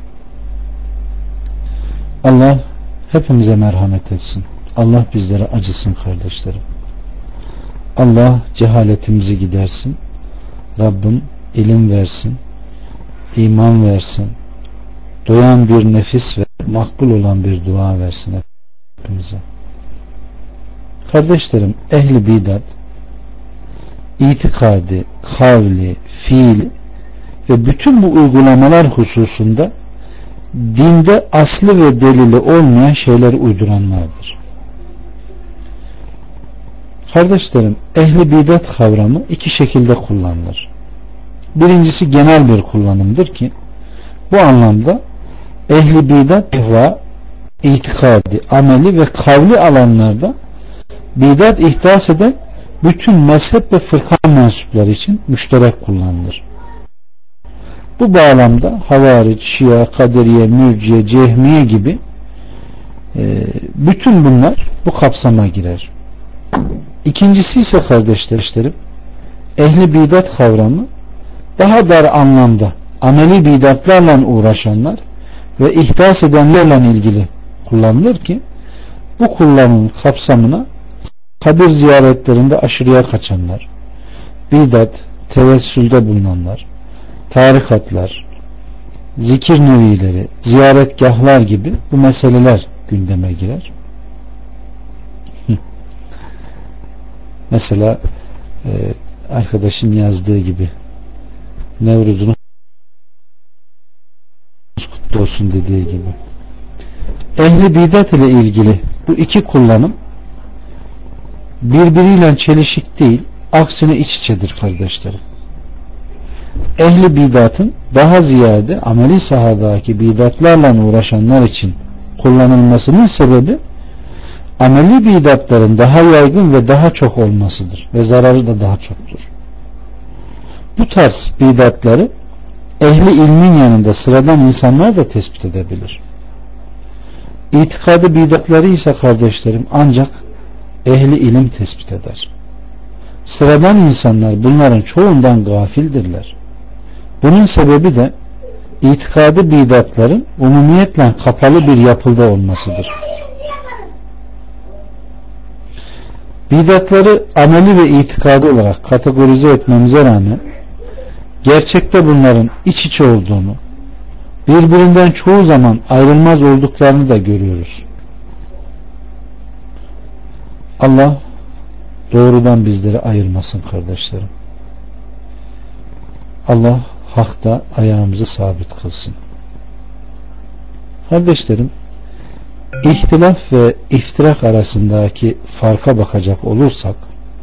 Allah hepimize merhamet etsin. Allah bizlere acısın kardeşlerim. Allah cehaletimizi gidersin. Rabbim ilim versin, iman versin, doyan bir nefis ve makbul olan bir dua versin hepimize. Kardeşlerim, ehli bidat itikadi, kavli, fiili ve bütün bu uygulamalar hususunda dinde aslı ve delili olmayan şeyler uyduranlardır. Kardeşlerim, ehli bidat kavramı iki şekilde kullanılır. Birincisi genel bir kullanımdır ki bu anlamda ehli bidat ihva, itikadi, ameli ve kavli alanlarda bidat ihdas eden bütün mezhep ve fırka mensupları için müşterek kullanılır. Bu bağlamda Havaric, Şia, Kaderiye, Mürciye, Cehmiye gibi e, bütün bunlar bu kapsama girer. İkincisi ise kardeşlerim, ehli bidat kavramı daha dar anlamda ameli bidatlarla uğraşanlar ve ihdas edenlerle ilgili kullanılır ki bu kullanımın kapsamına kabir ziyaretlerinde aşırıya kaçanlar, bidat, tevessülde bulunanlar, tarikatlar, zikir nevileri, ziyaretgahlar gibi bu meseleler gündeme girer. Mesela e, arkadaşın yazdığı gibi Nevruz'un kutlu olsun dediği gibi. Ehli bidat ile ilgili bu iki kullanım birbiriyle çelişik değil, aksine iç içedir kardeşlerim. Ehli bidatın daha ziyade ameli sahadaki bidatlarla uğraşanlar için kullanılmasının sebebi ameli bidatların daha yaygın ve daha çok olmasıdır ve zararı da daha çoktur. Bu tarz bidatları ehli ilmin yanında sıradan insanlar da tespit edebilir. İtikadı bidatları ise kardeşlerim ancak ehli ilim tespit eder. Sıradan insanlar bunların çoğundan gafildirler. Bunun sebebi de itikadı bidatların umumiyetle kapalı bir yapıda olmasıdır. Bidatları ameli ve itikadı olarak kategorize etmemize rağmen gerçekte bunların iç içe olduğunu, birbirinden çoğu zaman ayrılmaz olduklarını da görüyoruz. Allah doğrudan bizleri ayırmasın kardeşlerim. Allah hakta ayağımızı sabit kılsın. Kardeşlerim, ihtilaf ve iftirak arasındaki farka bakacak olursak,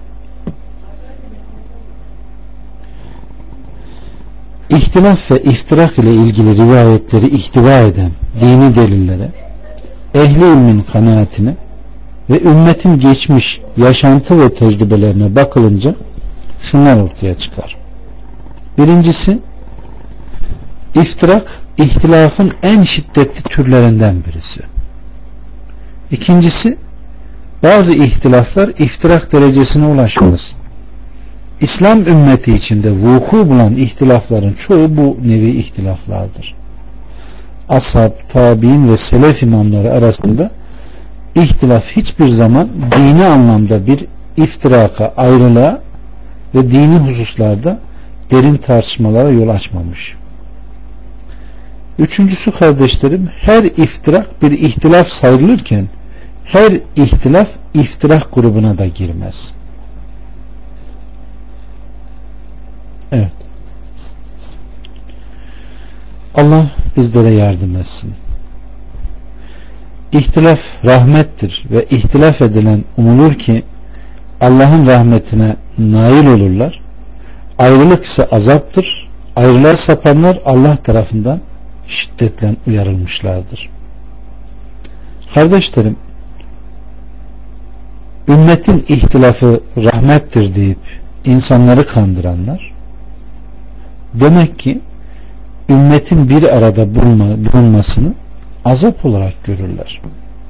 İhtilaf ve iftirak ile ilgili rivayetleri ihtiva eden dini delillere, ehli ilmin kanaatine ve ümmetin geçmiş yaşantı ve tecrübelerine bakılınca şunlar ortaya çıkar. Birincisi, iftirak ihtilafın en şiddetli türlerinden birisi. İkincisi, bazı ihtilaflar iftirak derecesine ulaşmaz. İslam ümmeti içinde vuku bulan ihtilafların çoğu bu nevi ihtilaflardır. Ashab, tabi'in ve selef imamları arasında ihtilaf hiçbir zaman dini anlamda bir iftiraka, ayrılığa ve dini hususlarda derin tartışmalara yol açmamış. Üçüncüsü kardeşlerim, her iftirak bir ihtilaf sayılırken her ihtilaf iftirak grubuna da girmez. Evet. Allah bizlere yardım etsin. İhtilaf rahmettir ve ihtilaf edilen umulur ki Allah'ın rahmetine nail olurlar. Ayrılık ise azaptır. Ayrılığa sapanlar Allah tarafından şiddetle uyarılmışlardır. Kardeşlerim, ümmetin ihtilafı rahmettir deyip insanları kandıranlar, demek ki ümmetin bir arada bulunma, bulunmasını azap olarak görürler.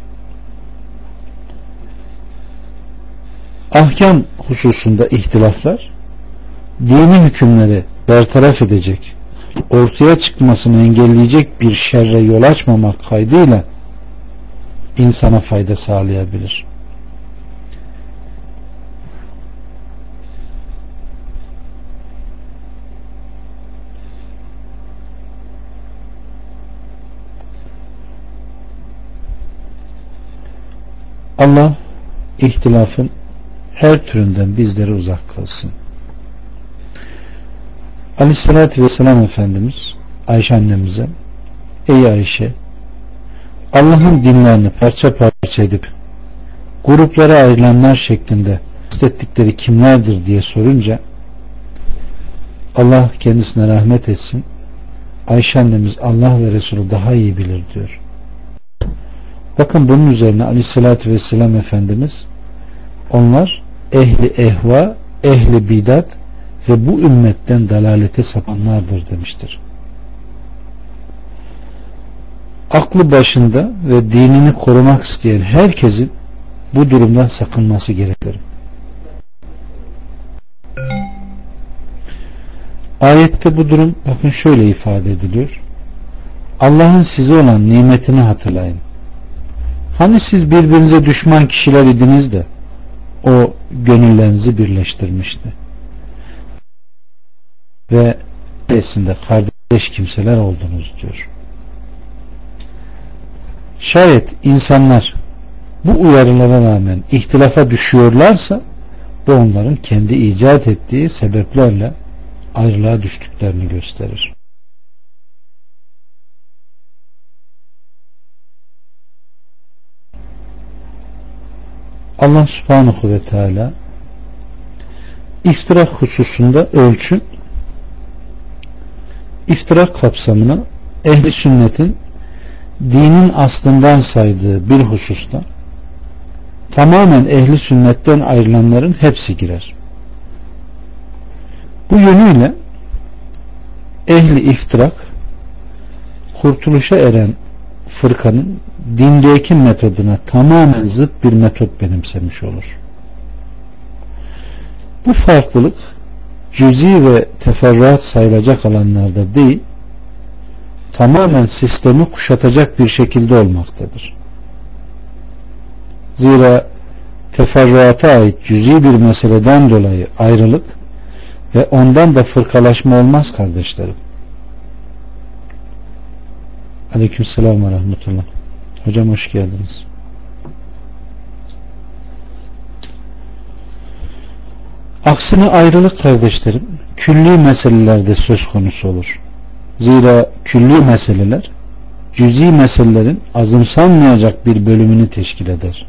Ahkam hususunda ihtilaflar dini hükümleri bertaraf edecek, ortaya çıkmasını engelleyecek bir şerre yol açmamak kaydıyla insana fayda sağlayabilir. Allah ihtilafın her türünden bizleri uzak kılsın. Aleyhissalatü vesselam Efendimiz Ayşe annemize, ey Ayşe, Allah'ın dinlerini parça parça edip gruplara ayrılanlar şeklinde istettikleri kimlerdir diye sorunca, Allah kendisine rahmet etsin, Ayşe annemiz Allah ve Resulü daha iyi bilir diyor. Bakın bunun üzerine Aleyhissalatü vesselam Efendimiz, onlar ehli ehva, ehli bidat ve bu ümmetten dalalete sapanlardır demiştir. Aklı başında ve dinini korumak isteyen herkesin bu durumdan sakınması gerekir. Ayette bu durum bakın şöyle ifade ediliyor. Allah'ın size olan nimetini hatırlayın. Hani siz birbirinize düşman kişiler idiniz de o gönüllerinizi birleştirmişti. Ve esinde kardeş kimseler oldunuz diyor. Şayet insanlar bu uyarılara rağmen ihtilafa düşüyorlarsa bu onların kendi icat ettiği sebeplerle ayrılığa düştüklerini gösterir. Allah subhanahu ve teala iftirak hususunda ölçü, iftirak kapsamına ehli sünnetin dinin aslından saydığı bir hususta tamamen ehli sünnetten ayrılanların hepsi girer. Bu yönüyle ehli iftirak kurtuluşa eren fırkanın dindeki metoduna tamamen zıt bir metot benimsemiş olur. Bu farklılık cüzi ve teferruat sayılacak alanlarda değil, tamamen sistemi kuşatacak bir şekilde olmaktadır. Zira teferruata ait cüzi bir meseleden dolayı ayrılık ve ondan da fırkalaşma olmaz kardeşlerim. Aleykümselam ve rahmetullah. Hocam hoş geldiniz. Aksine ayrılık kardeşlerim külli meselelerde söz konusu olur. Zira külli meseleler cüzi meselelerin azımsanmayacak bir bölümünü teşkil eder.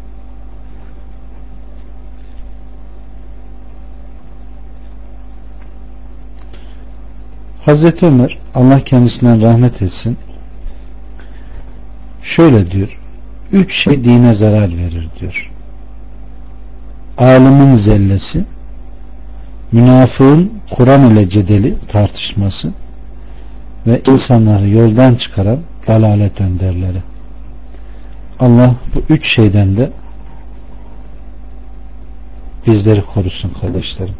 Hazreti Ömer, Allah kendisinden rahmet etsin, şöyle diyor: üç şey dine zarar verir diyor. Alimin zellesi, münafığın Kur'an ile cedeli tartışması ve insanları yoldan çıkaran dalalet önderleri. Allah bu üç şeyden de bizleri korusun kardeşlerim.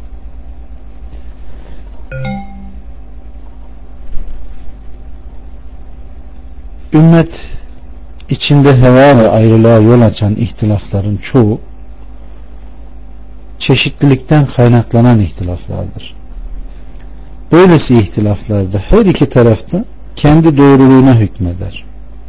Ümmet içinde heva ve ayrılığa yol açan ihtilafların çoğu çeşitlilikten kaynaklanan ihtilaflardır. Böylesi ihtilaflarda her iki tarafta kendi doğruluğuna hükmeder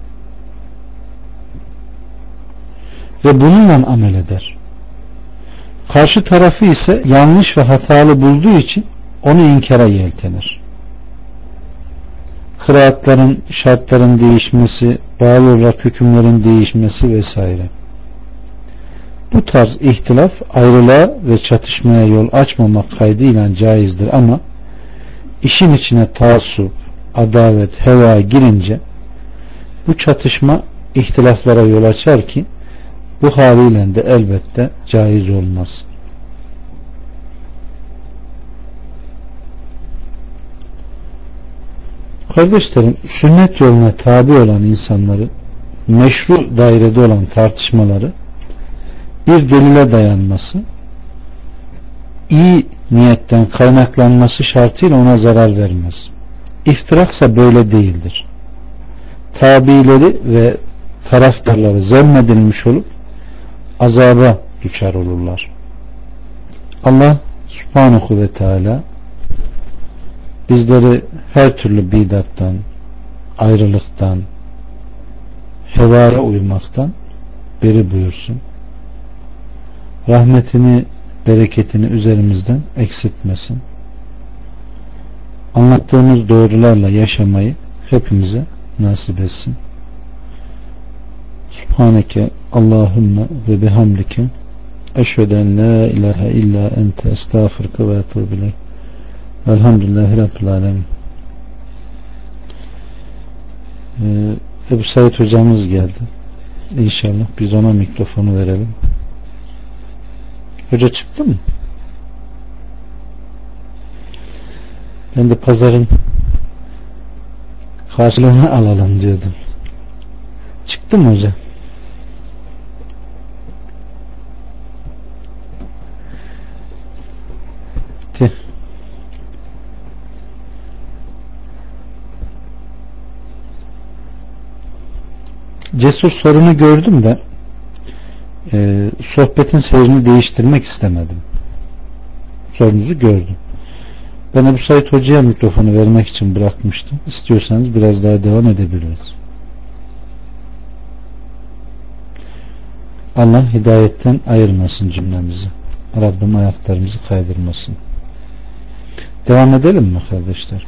ve bununla amel eder. Karşı tarafı ise yanlış ve hatalı bulduğu için onu inkara yeltenir. Kıraatların, şartların değişmesi, bağlı olarak hükümlerin değişmesi vesaire. Bu tarz ihtilaf ayrılığa ve çatışmaya yol açmamak kaydıyla caizdir ama işin içine taassup, adavet, heva girince bu çatışma ihtilaflara yol açar ki bu haliyle de elbette caiz olmaz. Kardeşlerim, sünnet yoluna tabi olan insanların meşru dairede olan tartışmaları bir delile dayanması, iyi niyetten kaynaklanması şartıyla ona zarar vermez. İftiraksa böyle değildir. Tabileri ve taraftarları zemmedilmiş olup azaba düşer olurlar. Allah subhanahu ve teala bizleri her türlü bidattan, ayrılıktan, hevaya uymaktan beri buyursun. Rahmetini, bereketini üzerimizden eksiltmesin. Anlattığımız doğrularla yaşamayı hepimize nasip etsin. Subhaneke Allahümme ve bihamdike eşheden la ilahe illa ente estağfurke ve etûbü ileyk. Elhamdülillahi Rabbil Alemin. Ee, Ebu Said hocamız geldi. İnşallah biz ona mikrofonu verelim. Hoca çıktı mı? Ben de pazarın karşılığını alalım diyordum. Çıktı mı hoca? Bitti. Cesur sorunu gördüm de e, sohbetin seyrini değiştirmek istemedim. Sorunuzu gördüm. Ben Ebu Said Hoca'ya mikrofonu vermek için bırakmıştım. İstiyorsanız biraz daha devam edebiliriz. Allah hidayetten ayırmasın cümlemizi. Rabbim ayaklarımızı kaydırmasın. Devam edelim mi kardeşler?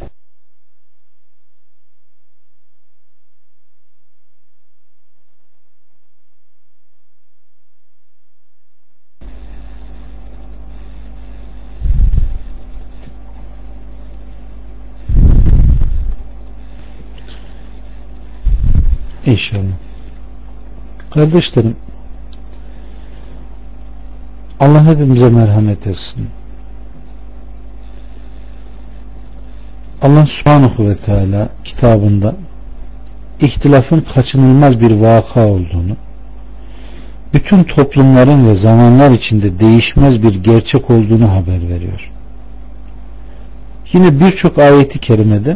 İnşallah. Kardeşlerim, Allah hepimize merhamet etsin. Allah Subhanahu ve Teala kitabında ihtilafın kaçınılmaz bir vaka olduğunu, bütün toplumların ve zamanlar içinde değişmez bir gerçek olduğunu haber veriyor. Yine birçok ayeti kerimede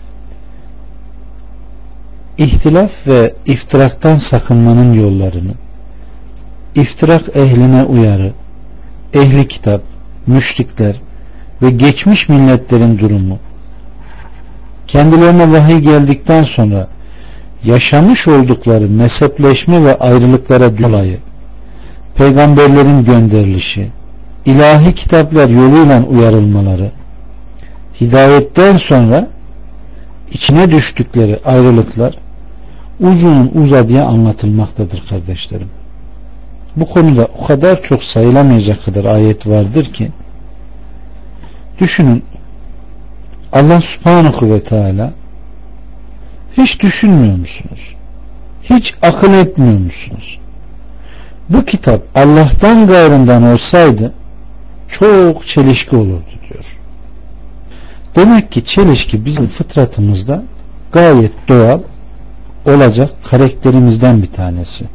İhtilaf ve iftiraktan sakınmanın yollarını, iftirak ehline uyarı, ehli kitap, müşrikler ve geçmiş milletlerin durumu, kendilerine vahiy geldikten sonra yaşamış oldukları mezhepleşme ve ayrılıklara dolayı peygamberlerin gönderilişi, ilahi kitaplar yoluyla uyarılmaları, hidayetten sonra içine düştükleri ayrılıklar uzun uzadıya anlatılmaktadır kardeşlerim. Bu konuda o kadar çok sayılamayacak kadar ayet vardır ki, düşünün, Allah Subhanahu ve Teala hiç düşünmüyor musunuz? Hiç akıl etmiyor musunuz? Bu kitap Allah'tan gayrından olsaydı çok çelişki olurdu diyor. Demek ki çelişki bizim fıtratımızda gayet doğal olacak karakterimizden bir tanesi.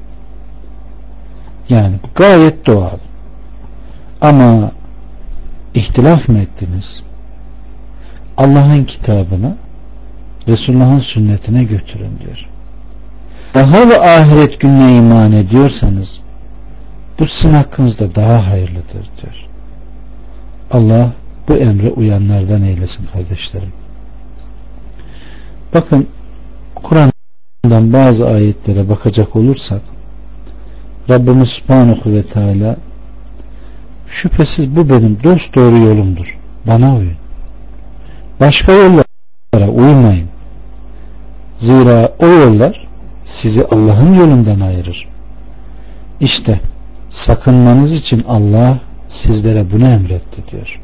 Yani gayet doğal. Ama ihtilaf mı ettiniz? Allah'ın kitabına, Resulullah'ın sünnetine götürün diyor. Daha ve ahiret gününe iman ediyorsanız bu sizin hakkınızda daha hayırlıdır diyor. Allah bu emre uyanlardan eylesin kardeşlerim. Bakın, Kur'an'dan bazı ayetlere bakacak olursak, Rabbimiz Subhanahu ve Teala şüphesiz bu benim dosdoğru yolumdur. Bana uyun. Başka yollara uymayın. Zira o yollar sizi Allah'ın yolundan ayırır. İşte sakınmanız için Allah sizlere bunu emretti diyor.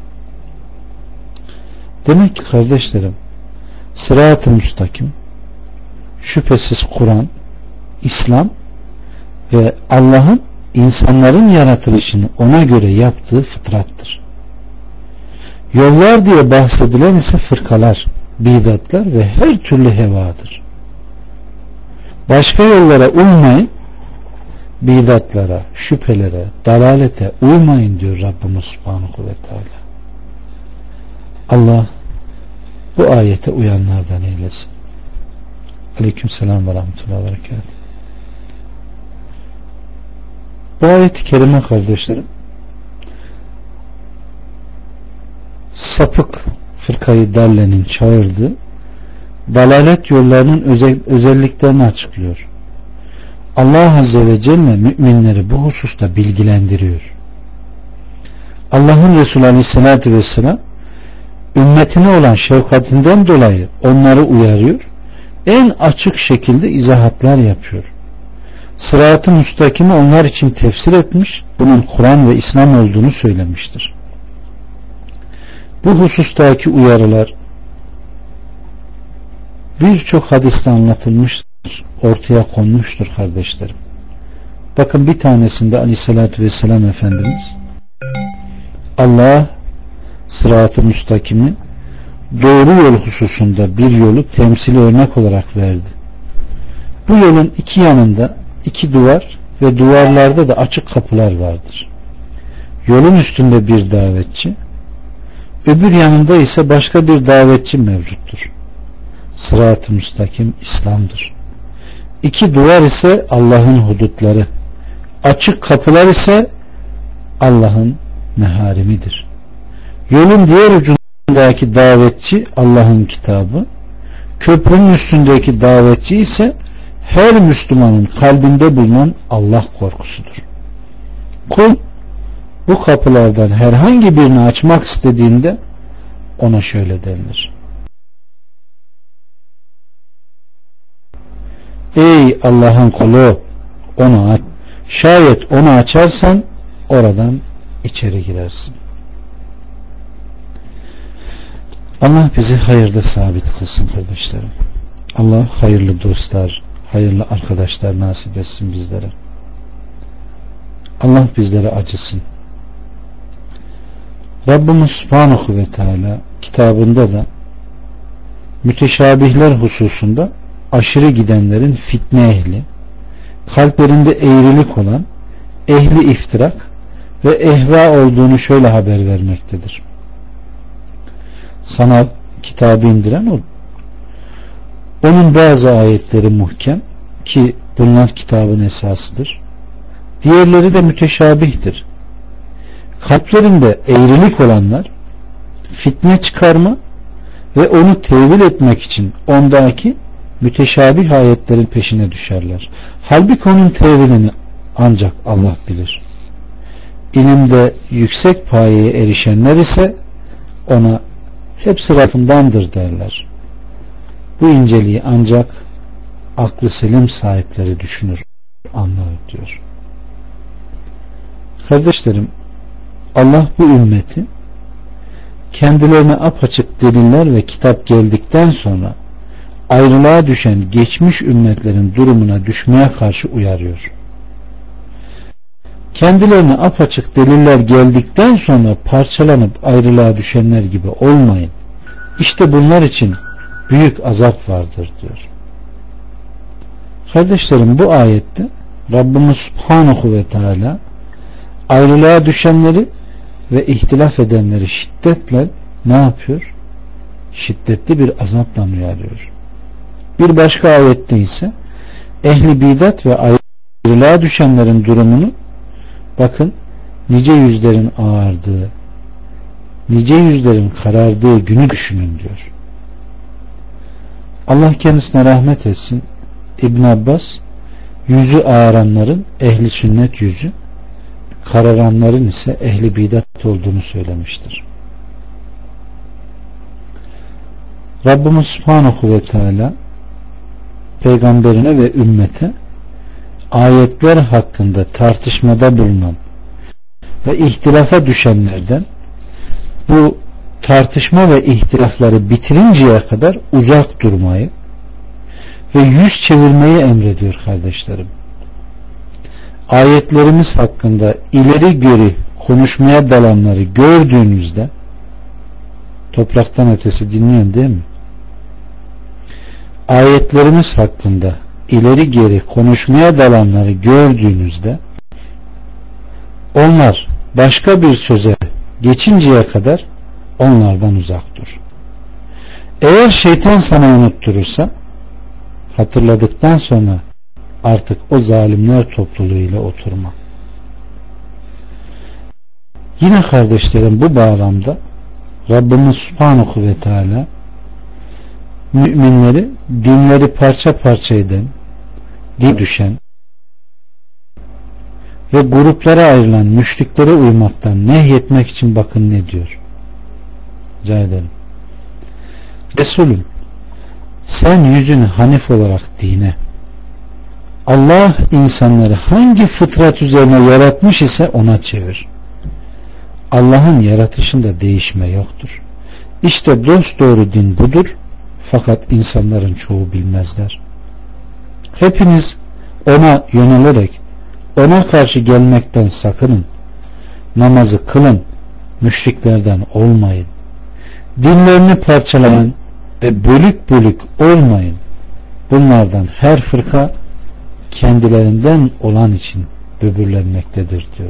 Demek ki kardeşlerim, sırat-ı müstakim şüphesiz Kur'an, İslam ve Allah'ın insanların yaratılışını ona göre yaptığı fıtrattır. Yollar diye bahsedilen ise fırkalar, bidatlar ve her türlü hevadır. Başka yollara uymayın, bidatlara, şüphelere, dalalete uymayın diyor Rabbimiz Subhanahu ve Teala. Allah bu ayete uyanlardan eylesin. Aleykümselam ve rahmetullahi ve berekatuhu. Bu ayet-i kerime kardeşlerim, sapık fırkayı dallenin çağırdığı dalalet yollarının özel, özelliklerini açıklıyor. Allah Azze ve Celle müminleri bu hususta bilgilendiriyor. Allah'ın Resulü Aleyhisselatü Vesselam ümmetine olan şefkatinden dolayı onları uyarıyor, en açık şekilde izahatlar yapıyor. Sırat-ı müstakimi onlar için tefsir etmiş, bunun Kur'an ve İslam olduğunu söylemiştir. Bu husustaki uyarılar birçok hadiste anlatılmıştır, ortaya konmuştur kardeşlerim. Bakın, bir tanesinde Aleyhisselatü Vesselam Efendimiz, Allah sırat-ı müstakimi doğru yol hususunda bir yolu temsili örnek olarak verdi. Bu yolun iki yanında iki duvar ve duvarlarda da açık kapılar vardır. Yolun üstünde bir davetçi, öbür yanında ise başka bir davetçi mevcuttur. Sırat-ı müstakim İslam'dır. İki duvar ise Allah'ın hudutları. Açık kapılar ise Allah'ın meharimidir. Yolun diğer ucundaki davetçi Allah'ın kitabı. Köprünün üstündeki davetçi ise her Müslümanın kalbinde bulunan Allah korkusudur. Kul bu kapılardan herhangi birini açmak istediğinde ona şöyle denilir: ey Allah'ın kulu, onu aç. Şayet onu açarsan oradan içeri girersin. Allah bizi hayırda sabit kılsın kardeşlerim. Allah hayırlı dostlar, hayırlı arkadaşlar nasip etsin bizlere. Allah bizlere acısın. Rabbimiz Subhanahu ve Teala kitabında da müteşabihler hususunda aşırı gidenlerin fitne ehli, kalplerinde eğrilik olan ehli iftirak ve ehva olduğunu şöyle haber vermektedir. Sana kitabı indiren o. Onun bazı ayetleri muhkem ki bunlar kitabın esasıdır. Diğerleri de müteşabihtir. Kalplerinde eğrilik olanlar fitne çıkarma ve onu tevil etmek için ondaki müteşabih ayetlerin peşine düşerler. Halbuki onun tevilini ancak Allah bilir. İlimde yüksek payeye erişenler ise ona hepsi rafındandır derler. Bu inceliği ancak aklı selim sahipleri düşünür, anlar diyor. Kardeşlerim, Allah bu ümmeti kendilerine apaçık deliller ve kitap geldikten sonra ayrılığa düşen geçmiş ümmetlerin durumuna düşmeye karşı uyarıyor. Kendilerine apaçık deliller geldikten sonra parçalanıp ayrılığa düşenler gibi olmayın. İşte bunlar için büyük azap vardır diyor. Kardeşlerim, bu ayette Rabbimiz Subhanahu ve Teala ayrılığa düşenleri ve ihtilaf edenleri şiddetle ne yapıyor? Şiddetli bir azapla uyarıyor. Bir başka ayette ise ehli bidat ve ayrılığa düşenlerin durumunu bakın, nice yüzlerin ağardığı, nice yüzlerin karardığı günü düşünün diyor. Allah kendisine rahmet etsin. İbn Abbas, yüzü ağaranların ehli sünnet yüzü, kararanların ise ehli bidat olduğunu söylemiştir. Rabbimiz Subhanahu ve Teala peygamberine ve ümmete ayetler hakkında tartışmada bulunan ve ihtilafa düşenlerden bu tartışma ve ihtilafları bitirinceye kadar uzak durmayı ve yüz çevirmeyi emrediyor kardeşlerim. Ayetlerimiz hakkında ileri geri konuşmaya dalanları gördüğünüzde, topraktan ötesi dinleyen değil mi? Ayetlerimiz hakkında ileri geri konuşmaya dalanları gördüğünüzde onlar başka bir söze geçinceye kadar onlardan uzak dur. Eğer şeytan sana unutturursa hatırladıktan sonra artık o zalimler topluluğuyla oturma. Yine kardeşlerim, bu bağlamda Rabbimiz Subhanahu ve Teala müminleri dinleri parça parça eden, din düşen ve gruplara ayrılan müşriklere uymaktan nehyetmek için bakın ne diyor. Rica ederim. Resulüm, sen yüzünü hanif olarak dine, Allah insanları hangi fıtrat üzerine yaratmış ise ona çevir. Allah'ın yaratışında değişme yoktur. İşte dosdoğru din budur. Fakat insanların çoğu bilmezler. Hepiniz ona yönelerek ona karşı gelmekten sakının. Namazı kılın. Müşriklerden olmayın. Dinlerini parçalayan ve bölük bölük olmayın. Bunlardan her fırka kendilerinden olan için böbürlenmektedir diyor.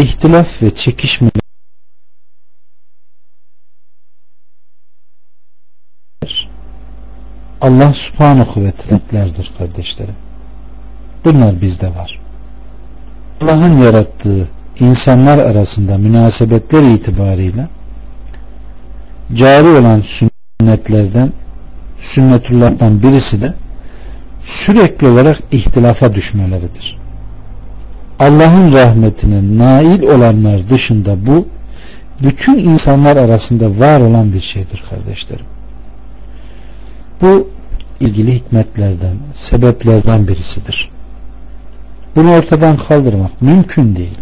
ihtilaf ve çekişme Allah subhanahu ve teala'dır kardeşlerim. Bunlar bizde var. Allah'ın yarattığı insanlar arasında münasebetler itibarıyla cari olan sünnetlerden, sünnetullah'tan birisi de sürekli olarak ihtilafa düşmeleridir. Allah'ın rahmetine nail olanlar dışında bu bütün insanlar arasında var olan bir şeydir kardeşlerim. Bu ilgili hikmetlerden, sebeplerden birisidir. Bunu ortadan kaldırmak mümkün değil.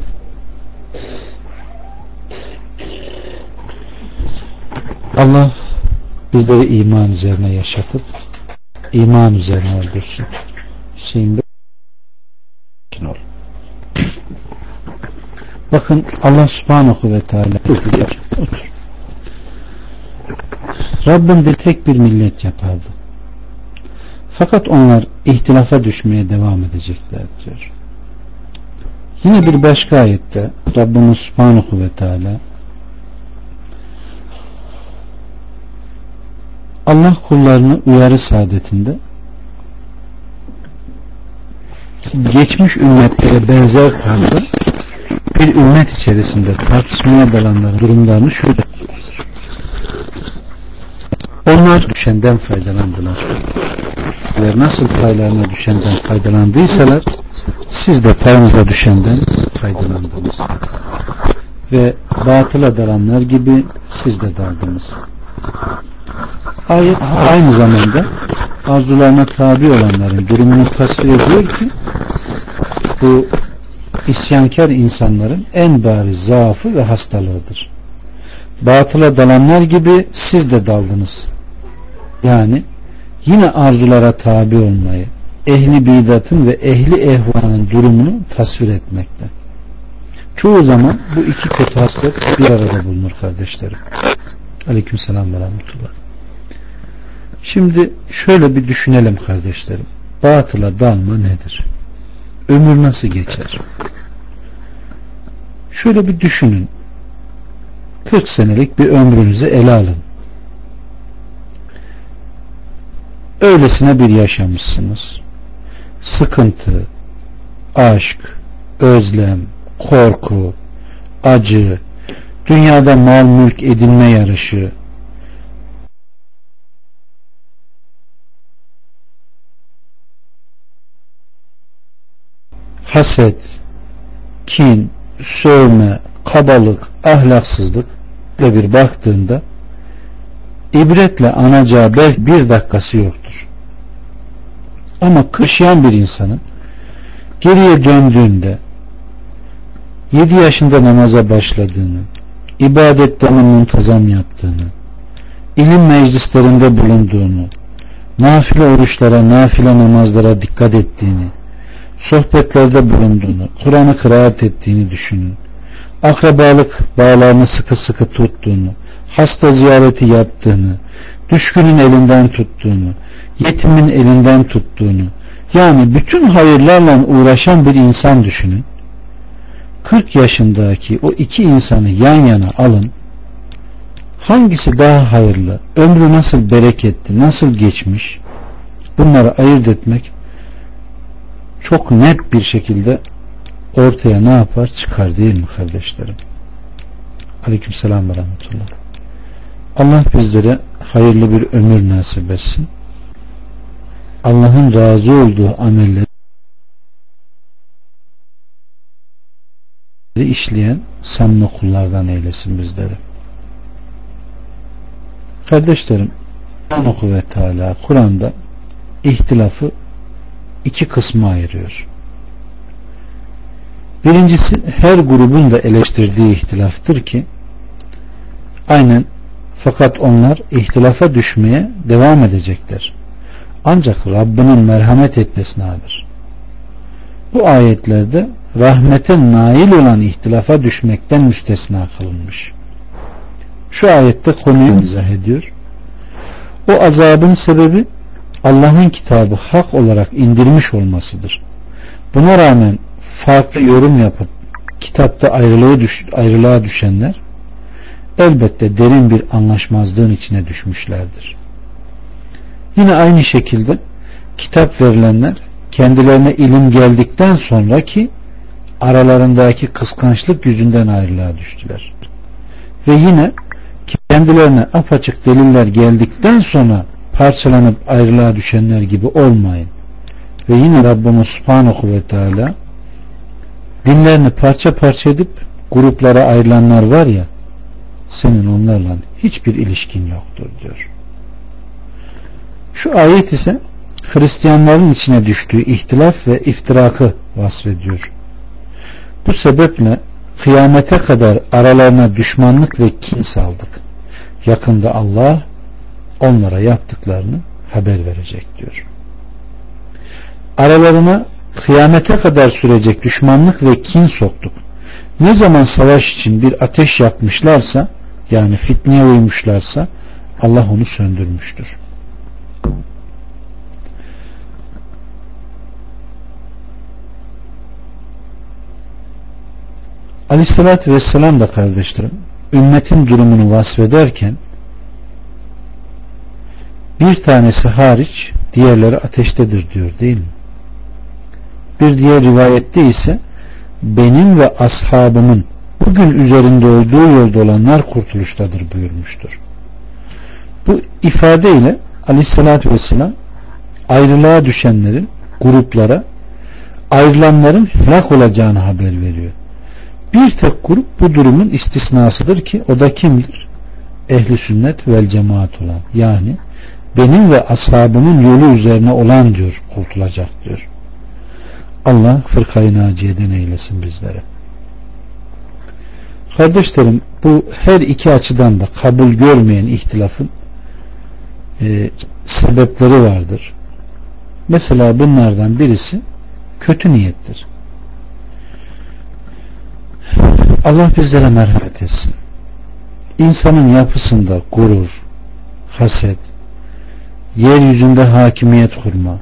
Allah bizleri iman üzerine yaşatıp iman üzerine öldürsün. Hüseyin Bey ol. Bakın Allah subhanahu ve teala diyor, otur. Rabbim de tek bir millet yapardı. Fakat onlar ihtilafa düşmeye devam edecekler diyor. Yine bir başka ayette Rabbimiz subhanahu ve teala Allah kullarını uyarı saadetinde geçmiş ümmetlere benzer tarzda bir ümmet içerisinde tartışmaya dalanların durumlarını şöyle: onlar düşenden faydalandılar. Nasıl paylarına düşenden faydalandıysalar siz de payınıza düşenden faydalandınız. Ve batıla dalanlar gibi siz de daldınız. Ayet aynı zamanda arzularına tabi olanların durumunu tasvir ediyor ki bu isyankar insanların en bariz zaafı ve hastalığıdır. Batıla dalanlar gibi siz de daldınız. Yani yine arzulara tabi olmayı, ehli bidatın ve ehli ehvanın durumunu tasvir etmekte. Çoğu zaman bu iki kötü haslet bir arada bulunur kardeşlerim. Aleykümselam ve rahmetullah. Şimdi şöyle bir düşünelim kardeşlerim. Batıla dalma nedir? Ömür nasıl geçer? Şöyle bir düşünün. kırk senelik bir ömrünüzü ele alın. Öylesine bir yaşamışsınız. Sıkıntı, aşk, özlem, korku, acı, dünyada mal mülk edinme yarışı, haset, kin, sövme, kabalık, ahlaksızlık ile bir baktığında ibretle anacağı belki bir dakikası yoktur. Ama kışlayan bir insanın geriye döndüğünde yedi yaşında namaza başladığını, ibadetlerini muntazam yaptığını, ilim meclislerinde bulunduğunu, nafile oruçlara, nafile namazlara dikkat ettiğini, sohbetlerde bulunduğunu, Kur'an'ı kıraat ettiğini düşünün. Akrabalık bağlarını sıkı sıkı tuttuğunu, hasta ziyareti yaptığını, düşkünün elinden tuttuğunu, yetimin elinden tuttuğunu, yani bütün hayırlarla uğraşan bir insan düşünün. kırk yaşındaki o iki insanı yan yana alın. Hangisi daha hayırlı, ömrü nasıl bereketli, nasıl geçmiş, bunları ayırt etmek çok net bir şekilde ortaya ne yapar? Çıkar değil mi kardeşlerim? Aleykümselam ve rahmetullah. Allah bizlere hayırlı bir ömür nasip etsin. Allah'ın razı olduğu amelleri işleyen samimi kullardan eylesin bizleri. Kardeşlerim, Allah ve Teala Kur'an'da ihtilafı iki kısma ayırıyor. Birincisi her grubun da eleştirdiği ihtilaftır ki aynen, fakat onlar ihtilafa düşmeye devam edecekler. Ancak Rabbinin merhamet etmesinadır. Bu ayetlerde rahmete nail olan ihtilafa düşmekten müstesna kılınmış. Şu ayette konuyu izah ediyor. O azabın sebebi Allah'ın kitabı hak olarak indirmiş olmasıdır. Buna rağmen farklı yorum yapıp kitapta ayrılığa, düş, ayrılığa düşenler elbette derin bir anlaşmazlığın içine düşmüşlerdir. Yine aynı şekilde kitap verilenler kendilerine ilim geldikten sonraki aralarındaki kıskançlık yüzünden ayrılığa düştüler. Ve yine kendilerine apaçık deliller geldikten sonra parçalanıp ayrılığa düşenler gibi olmayın. Ve yine Rabbimiz Subhanahu ve Teala dinlerini parça parça edip gruplara ayrılanlar var ya, senin onlarla hiçbir ilişkin yoktur diyor. Şu ayet ise Hristiyanların içine düştüğü ihtilaf ve iftirakı vasfediyor. Bu sebeple kıyamete kadar aralarına düşmanlık ve kin saldık. Yakında Allah onlara yaptıklarını haber verecek diyor. Aralarına kıyamete kadar sürecek düşmanlık ve kin soktuk. Ne zaman savaş için bir ateş yakmışlarsa, yani fitneye uymuşlarsa Allah onu söndürmüştür. Aleyhissalatü vesselam da kardeşlerim ümmetin durumunu vasfederken bir tanesi hariç diğerleri ateştedir diyor değil mi? Bir diğer rivayette ise benim ve ashabımın bugün üzerinde olduğu yolda olanlar kurtuluştadır buyurmuştur. Bu ifadeyle Aleyhissalatü vesselam ayrılığa düşenlerin gruplara, ayrılanların helak olacağını haber veriyor. Bir tek grup bu durumun istisnasıdır ki o da kimdir? Ehli sünnet vel cemaat olan, yani benim ve ashabımın yolu üzerine olan diyor, kurtulacak diyor. Allah fırkayı naciyeden eylesin bizlere. Kardeşlerim, bu her iki açıdan da kabul görmeyen ihtilafın e, sebepleri vardır. Mesela bunlardan birisi kötü niyettir. Allah bizlere merhamet etsin. İnsanın yapısında gurur, haset, yeryüzünde hakimiyet kurma,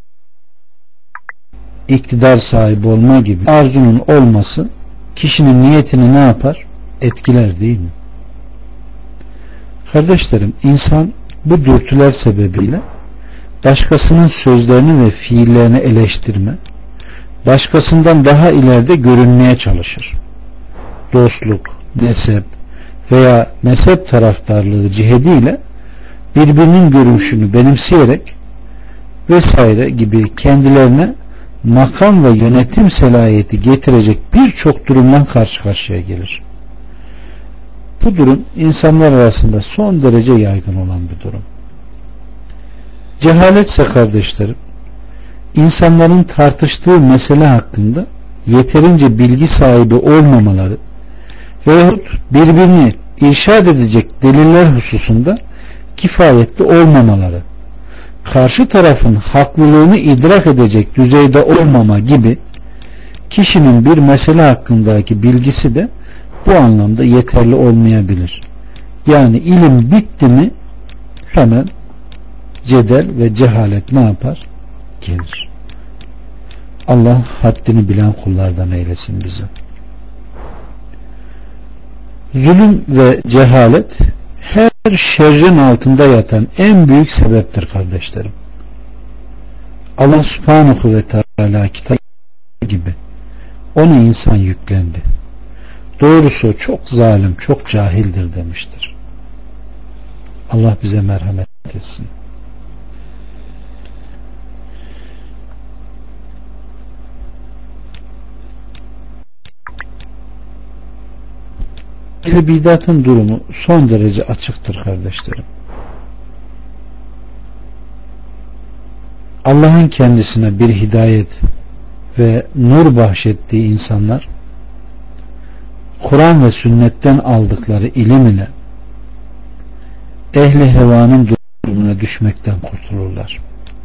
iktidar sahibi olma gibi arzunun olması kişinin niyetini ne yapar? Etkiler değil mi? Kardeşlerim, insan bu dürtüler sebebiyle başkasının sözlerini ve fiillerini eleştirme, başkasından daha ileride görünmeye çalışır. Dostluk, mezhep veya mezhep taraftarlığı cihetiyle birbirinin görüşünü benimseyerek vesaire gibi kendilerine makam ve yönetim selahiyeti getirecek birçok durumdan karşı karşıya gelir. Bu durum insanlar arasında son derece yaygın olan bir durum. Cehaletse kardeşlerim, insanların tartıştığı mesele hakkında yeterince bilgi sahibi olmamaları veyahut birbirini irşad edecek deliller hususunda kifayetli olmamaları, karşı tarafın haklılığını idrak edecek düzeyde olmama gibi kişinin bir mesele hakkındaki bilgisi de bu anlamda yeterli olmayabilir. Yani ilim bitti mi hemen cedel ve cehalet ne yapar? Gelir. Allah haddini bilen kullardan eylesin bizi. Zulüm ve cehalet her şerrin altında yatan en büyük sebeptir kardeşlerim. Allah Subhanahu ve Teala kitap gibi onu insan yüklendi. Doğrusu o çok zalim, çok cahildir demiştir. Allah bize merhamet etsin. Ehli bidatın durumu son derece açıktır kardeşlerim. Allah'ın kendisine bir hidayet ve nur bahşettiği insanlar Kur'an ve sünnetten aldıkları ilim ile ehli hevanın durumuna düşmekten kurtulurlar.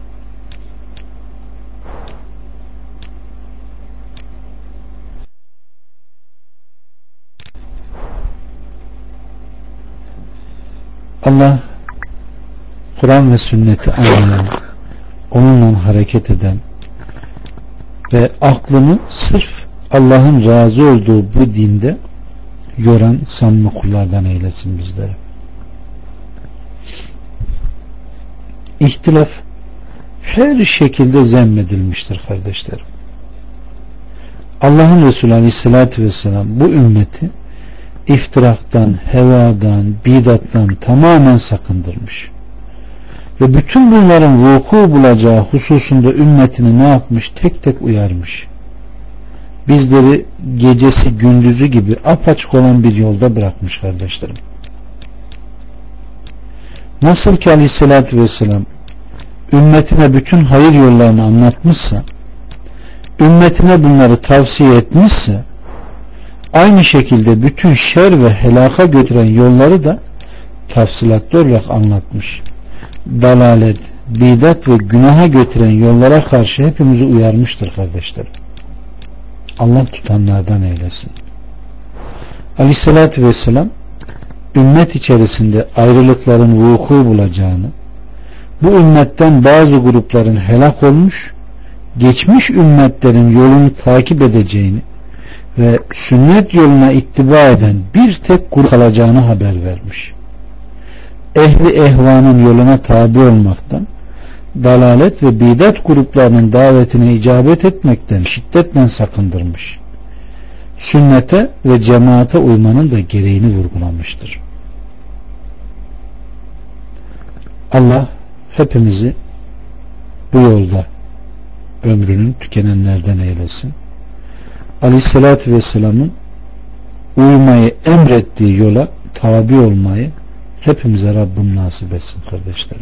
Allah Kur'an ve sünneti anlayan, onunla hareket eden ve aklını sırf Allah'ın razı olduğu bu dinde yoran samimi kullardan eylesin bizleri. İhtilaf her şekilde zemmedilmiştir kardeşlerim. Allah'ın Resulü Aleyhisselatü Vesselam bu ümmeti iftiraktan, hevadan, bidattan tamamen sakındırmış. Ve bütün bunların vuku bulacağı hususunda ümmetini ne yapmış? Tek tek uyarmış. Bizleri gecesi gündüzü gibi apaçık olan bir yolda bırakmış kardeşlerim. Nasıl ki Aleyhisselatü Vesselam ümmetine bütün hayır yollarını anlatmışsa, ümmetine bunları tavsiye etmişse, aynı şekilde bütün şer ve helaka götüren yolları da tafsilatlı olarak anlatmış. Dalalet, bidat ve günaha götüren yollara karşı hepimizi uyarmıştır kardeşlerim. Allah tutanlardan eylesin. Aleyhissalatü vesselam ümmet içerisinde ayrılıkların vuku bulacağını, bu ümmetten bazı grupların helak olmuş, geçmiş ümmetlerin yolunu takip edeceğini ve sünnet yoluna ittiba eden bir tek grup kalacağını haber vermiş. Ehli ehvanın yoluna tabi olmaktan, dalalet ve bidat gruplarının davetine icabet etmekten şiddetle sakındırmış. Sünnete ve cemaate uymanın da gereğini vurgulamıştır. Allah hepimizi bu yolda ömrünün tükenenlerden eylesin. Aleyhissalatü vesselamın uymayı emrettiği yola tabi olmayı hepimize Rabbim nasip etsin kardeşlerim.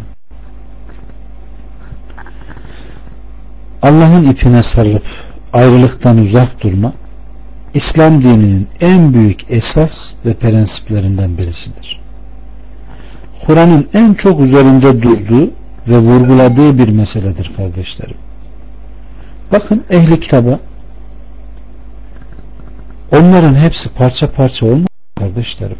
Allah'ın ipine sarılıp ayrılıktan uzak durma, İslam dininin en büyük esas ve prensiplerinden birisidir. Kur'an'ın en çok üzerinde durduğu ve vurguladığı bir meseledir kardeşlerim. Bakın ehli kitaba, onların hepsi parça parça olmuyor kardeşlerim.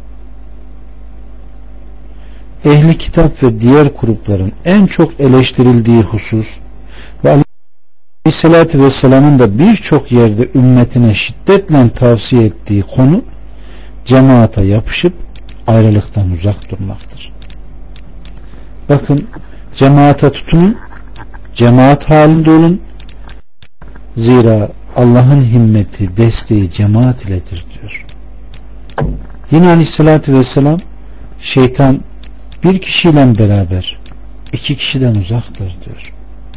Ehli kitap ve diğer grupların en çok eleştirildiği husus ve Aleyhisselatü Vesselam'ın da birçok yerde ümmetine şiddetle tavsiye ettiği konu cemaate yapışıp ayrılıktan uzak durmaktır. Bakın, cemaate tutunun, cemaat halinde olun, zira Allah'ın himmeti, desteği cemaat iledir diyor. Yine Aleyhisselatü Vesselam, şeytan bir kişiyle beraber iki kişiden uzaktır diyor.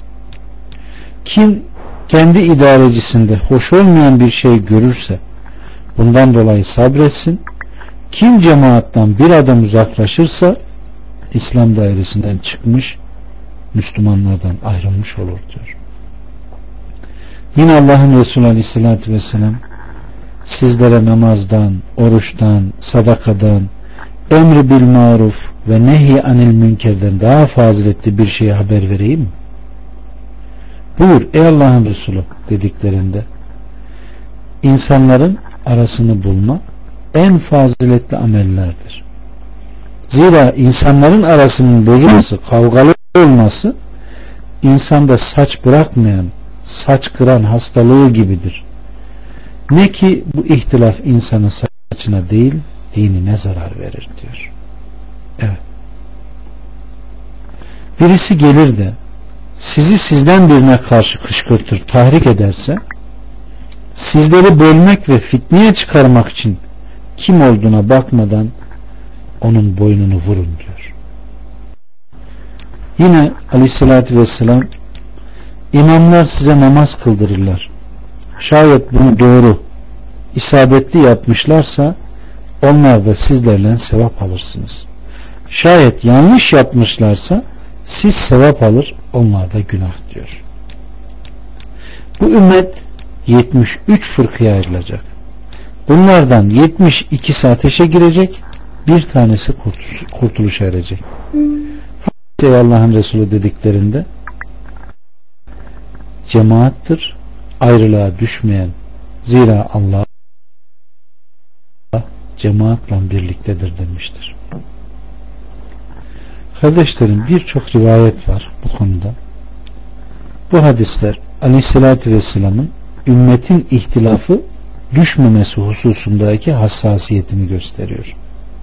Kim kendi idarecisinde hoş olmayan bir şey görürse bundan dolayı sabretsin. Kim cemaattan bir adım uzaklaşırsa İslam dairesinden çıkmış, Müslümanlardan ayrılmış olur diyor. Yine Allah'ın Resulü Aleyhisselatü Vesselam sizlere namazdan, oruçtan, sadakadan, emri bil maruf ve nehy anil münkerden daha faziletli bir şeye haber vereyim mi? Buyur ey Allah'ın Resulü dediklerinde insanların arasını bulma en faziletli amellerdir. Zira insanların arasının bozulması, kavgalı olması insanda saç bırakmayan, saç kıran hastalığı gibidir. Ne ki bu ihtilaf insanın saçına değil, dinine zarar verir diyor. Evet. Birisi gelir de sizi sizden birine karşı kışkırtır, tahrik ederse, sizleri bölmek ve fitneye çıkarmak için kim olduğuna bakmadan onun boynunu vurun diyor. Yine Aleyhisselatü Vesselam, imamlar size namaz kıldırırlar. Şayet bunu doğru, isabetli yapmışlarsa onlar da sizlerle sevap alırsınız. Şayet yanlış yapmışlarsa siz sevap alır, onlar da günah diyor. Bu ümmet yetmiş üç fırkaya ayrılacak. Bunlardan yetmiş ikisi ateşe girecek, bir tanesi kurtuluş, kurtuluşa erecek. Ey Allah'ın Resulü dediklerinde cemaattir, ayrılığa düşmeyen, zira Allah cemaatle birliktedir demiştir. Kardeşlerim, birçok rivayet var bu konuda. Bu hadisler Aleyhisselatü Vesselam'ın ümmetin ihtilafı düşmemesi hususundaki hassasiyetini gösteriyor.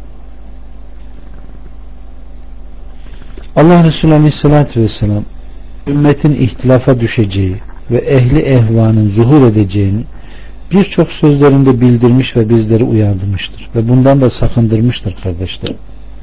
Allah Resulü Aleyhisselatü Vesselam ümmetin ihtilafa düşeceği ve ehli ehvanın zuhur edeceğini birçok sözlerinde bildirmiş ve bizleri uyarmıştır ve bundan da sakındırmıştır kardeşlerim.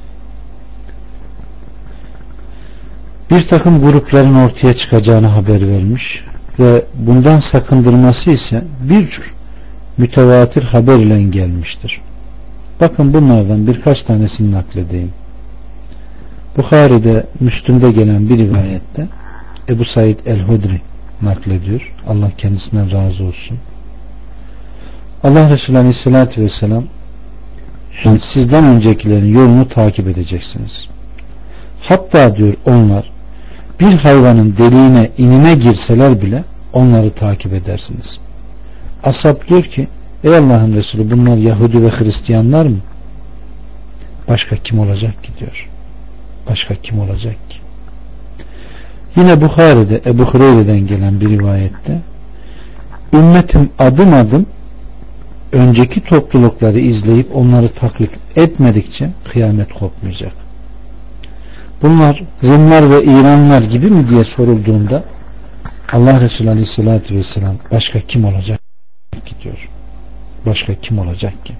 Bir takım grupların ortaya çıkacağını haber vermiş ve bundan sakındırması ise birçok mütevatir haber ile gelmiştir. Bakın bunlardan birkaç tanesini nakledeyim. Bukhari'de, Müslüm'de gelen bir rivayette Ebu Said el-Hudri naklediyor. Allah kendisinden razı olsun. Allah Resulü Aleyhisselatü Vesselam, yani sizden öncekilerin yolunu takip edeceksiniz. Hatta diyor onlar bir hayvanın deliğine, inine girseler bile onları takip edersiniz. Ashab diyor ki, ey Allah'ın Resulü, bunlar Yahudi ve Hristiyanlar mı? Başka kim olacak ki diyor. Başka kim olacak ki? Yine Bukhari'de Ebu Hureyre'den gelen bir rivayette ümmetim adım adım önceki toplulukları izleyip onları taklit etmedikçe kıyamet kopmayacak. Bunlar Rumlar ve İranlılar gibi mi diye sorulduğunda Allah Resulü Aleyhisselatü Vesselam başka kim olacak ki diyor. Başka kim olacak ki?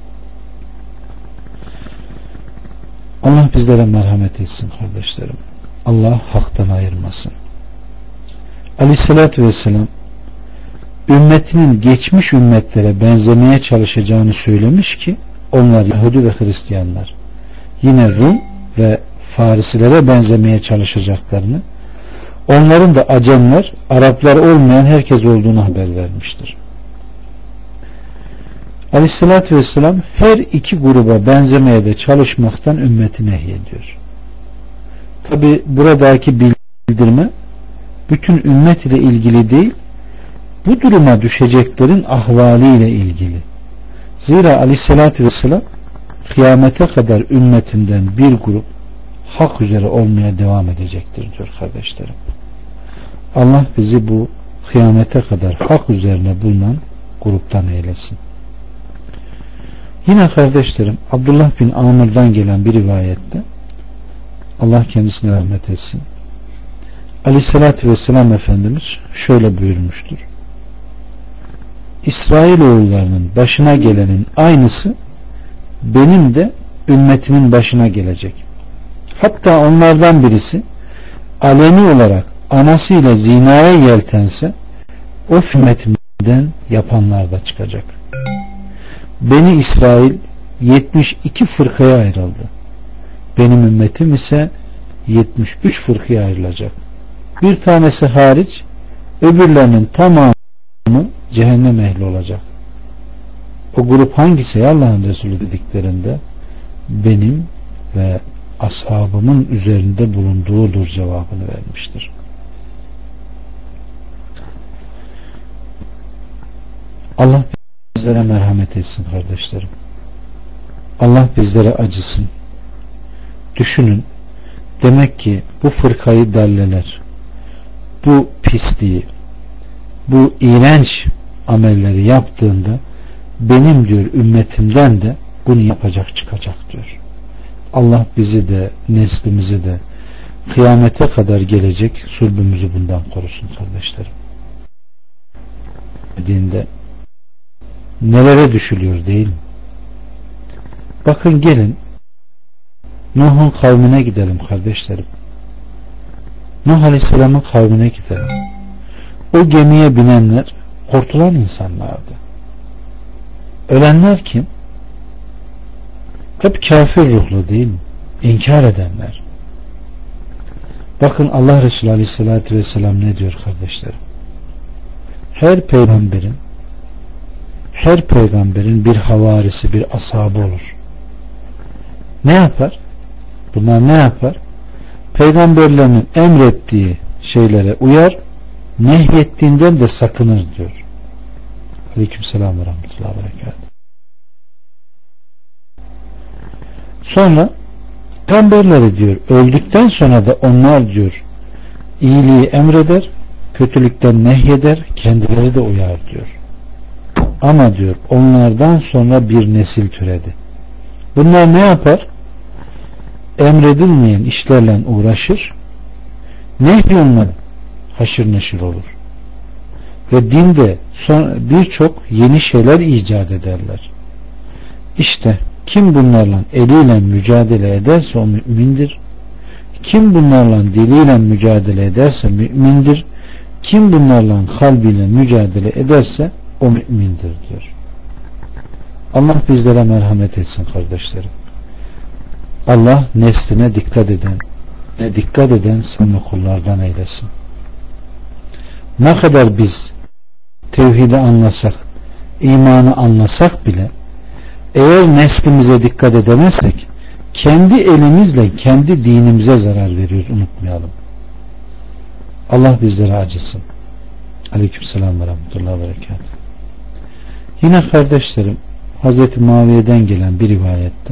Allah bizlere merhamet etsin kardeşlerim. Allah haktan ayırmasın. Aleyhisselatü Vesselam ümmetinin geçmiş ümmetlere benzemeye çalışacağını söylemiş ki onlar Yahudi ve Hristiyanlar. Yine Rum ve Farisilere benzemeye çalışacaklarını, onların da Acemler, Araplar olmayan herkes olduğunu haber vermiştir. Aleyhissalatü vesselam her iki gruba benzemeye de çalışmaktan ümmeti nehyediyor. Tabi buradaki bildirme bütün ümmet ile ilgili değil, bu duruma düşeceklerin ahvali ile ilgili. Zira Aleyhissalatü vesselam kıyamete kadar ümmetimden bir grup hak üzere olmaya devam edecektir diyor kardeşlerim. Allah bizi bu kıyamete kadar hak üzerine bulunan gruptan eylesin. Yine kardeşlerim Abdullah bin Amr'dan gelen bir rivayette, Allah kendisine rahmet etsin, Aleyhissalatü vesselam Efendimiz şöyle buyurmuştur: İsrailoğullarının başına gelenin aynısı benim de ümmetimin başına gelecek. Hatta onlardan birisi aleni olarak anasıyla zinaya yeltense o ümmetimden yapanlar da çıkacak. Beni İsrail yetmiş iki fırkaya ayrıldı. Benim ümmetim ise yetmiş üç fırkaya ayrılacak. Bir tanesi hariç öbürlerinin tamamı cehennem ehli olacak. O grup hangisi Allah'ın Resulü dediklerinde benim ve ashabımın üzerinde bulunduğudur cevabını vermiştir. Allah bizlere merhamet etsin kardeşlerim. Allah bizlere acısın. Düşünün, demek ki bu fırkayı dalleler, bu pisliği, bu iğrenç amelleri yaptığında benim diyor ümmetimden de bunu yapacak çıkacak diyor. Allah bizi de neslimizi de kıyamete kadar gelecek sulbümüzü bundan korusun kardeşlerim. Dediğinde nelere düşülüyor değil mi? Bakın gelin Nuh'un kavmine gidelim kardeşlerim. Nuh Aleyhisselam'ın kavmine gidelim. O gemiye binenler kurtulan insanlardı. Ölenler kim? Hep kafir ruhlu değil mi? İnkar edenler. Bakın Allah Resulü Aleyhisselatü Vesselam ne diyor kardeşlerim? Her peygamberin her peygamberin bir havarisi, bir ashabı olur. Ne yapar? Bunlar ne yapar? Peygamberlerinin emrettiği şeylere uyar, nehyettiğinden de sakınır diyor. Aleykümselam ve rahmetullahi ve berekatuhu. Sonra peygamberleri diyor öldükten sonra da onlar diyor iyiliği emreder, kötülükten nehyeder, kendileri de uyar diyor. Ama diyor onlardan sonra bir nesil türedi. Bunlar ne yapar? Emredilmeyen işlerle uğraşır, nehyolundan haşır neşir olur. Ve dinde birçok yeni şeyler icat ederler. İşte kim bunlarla eliyle mücadele ederse o mümindir. Kim bunlarla diliyle mücadele ederse mümindir. Kim bunlarla kalbiyle mücadele ederse o mümindir diyor. Allah bizlere merhamet etsin kardeşlerim. Allah nesline dikkat eden, ne dikkat eden samimi kullardan eylesin. Ne kadar biz tevhidi anlasak, imanı anlasak bile eğer neslimize dikkat edemezsek kendi elimizle kendi dinimize zarar veriyoruz, unutmayalım. Allah bizlere acısın. Aleykümselam ve rahmetullahi ve berekatuhu. Yine kardeşlerim Hazreti Muaviye'den gelen bir rivayette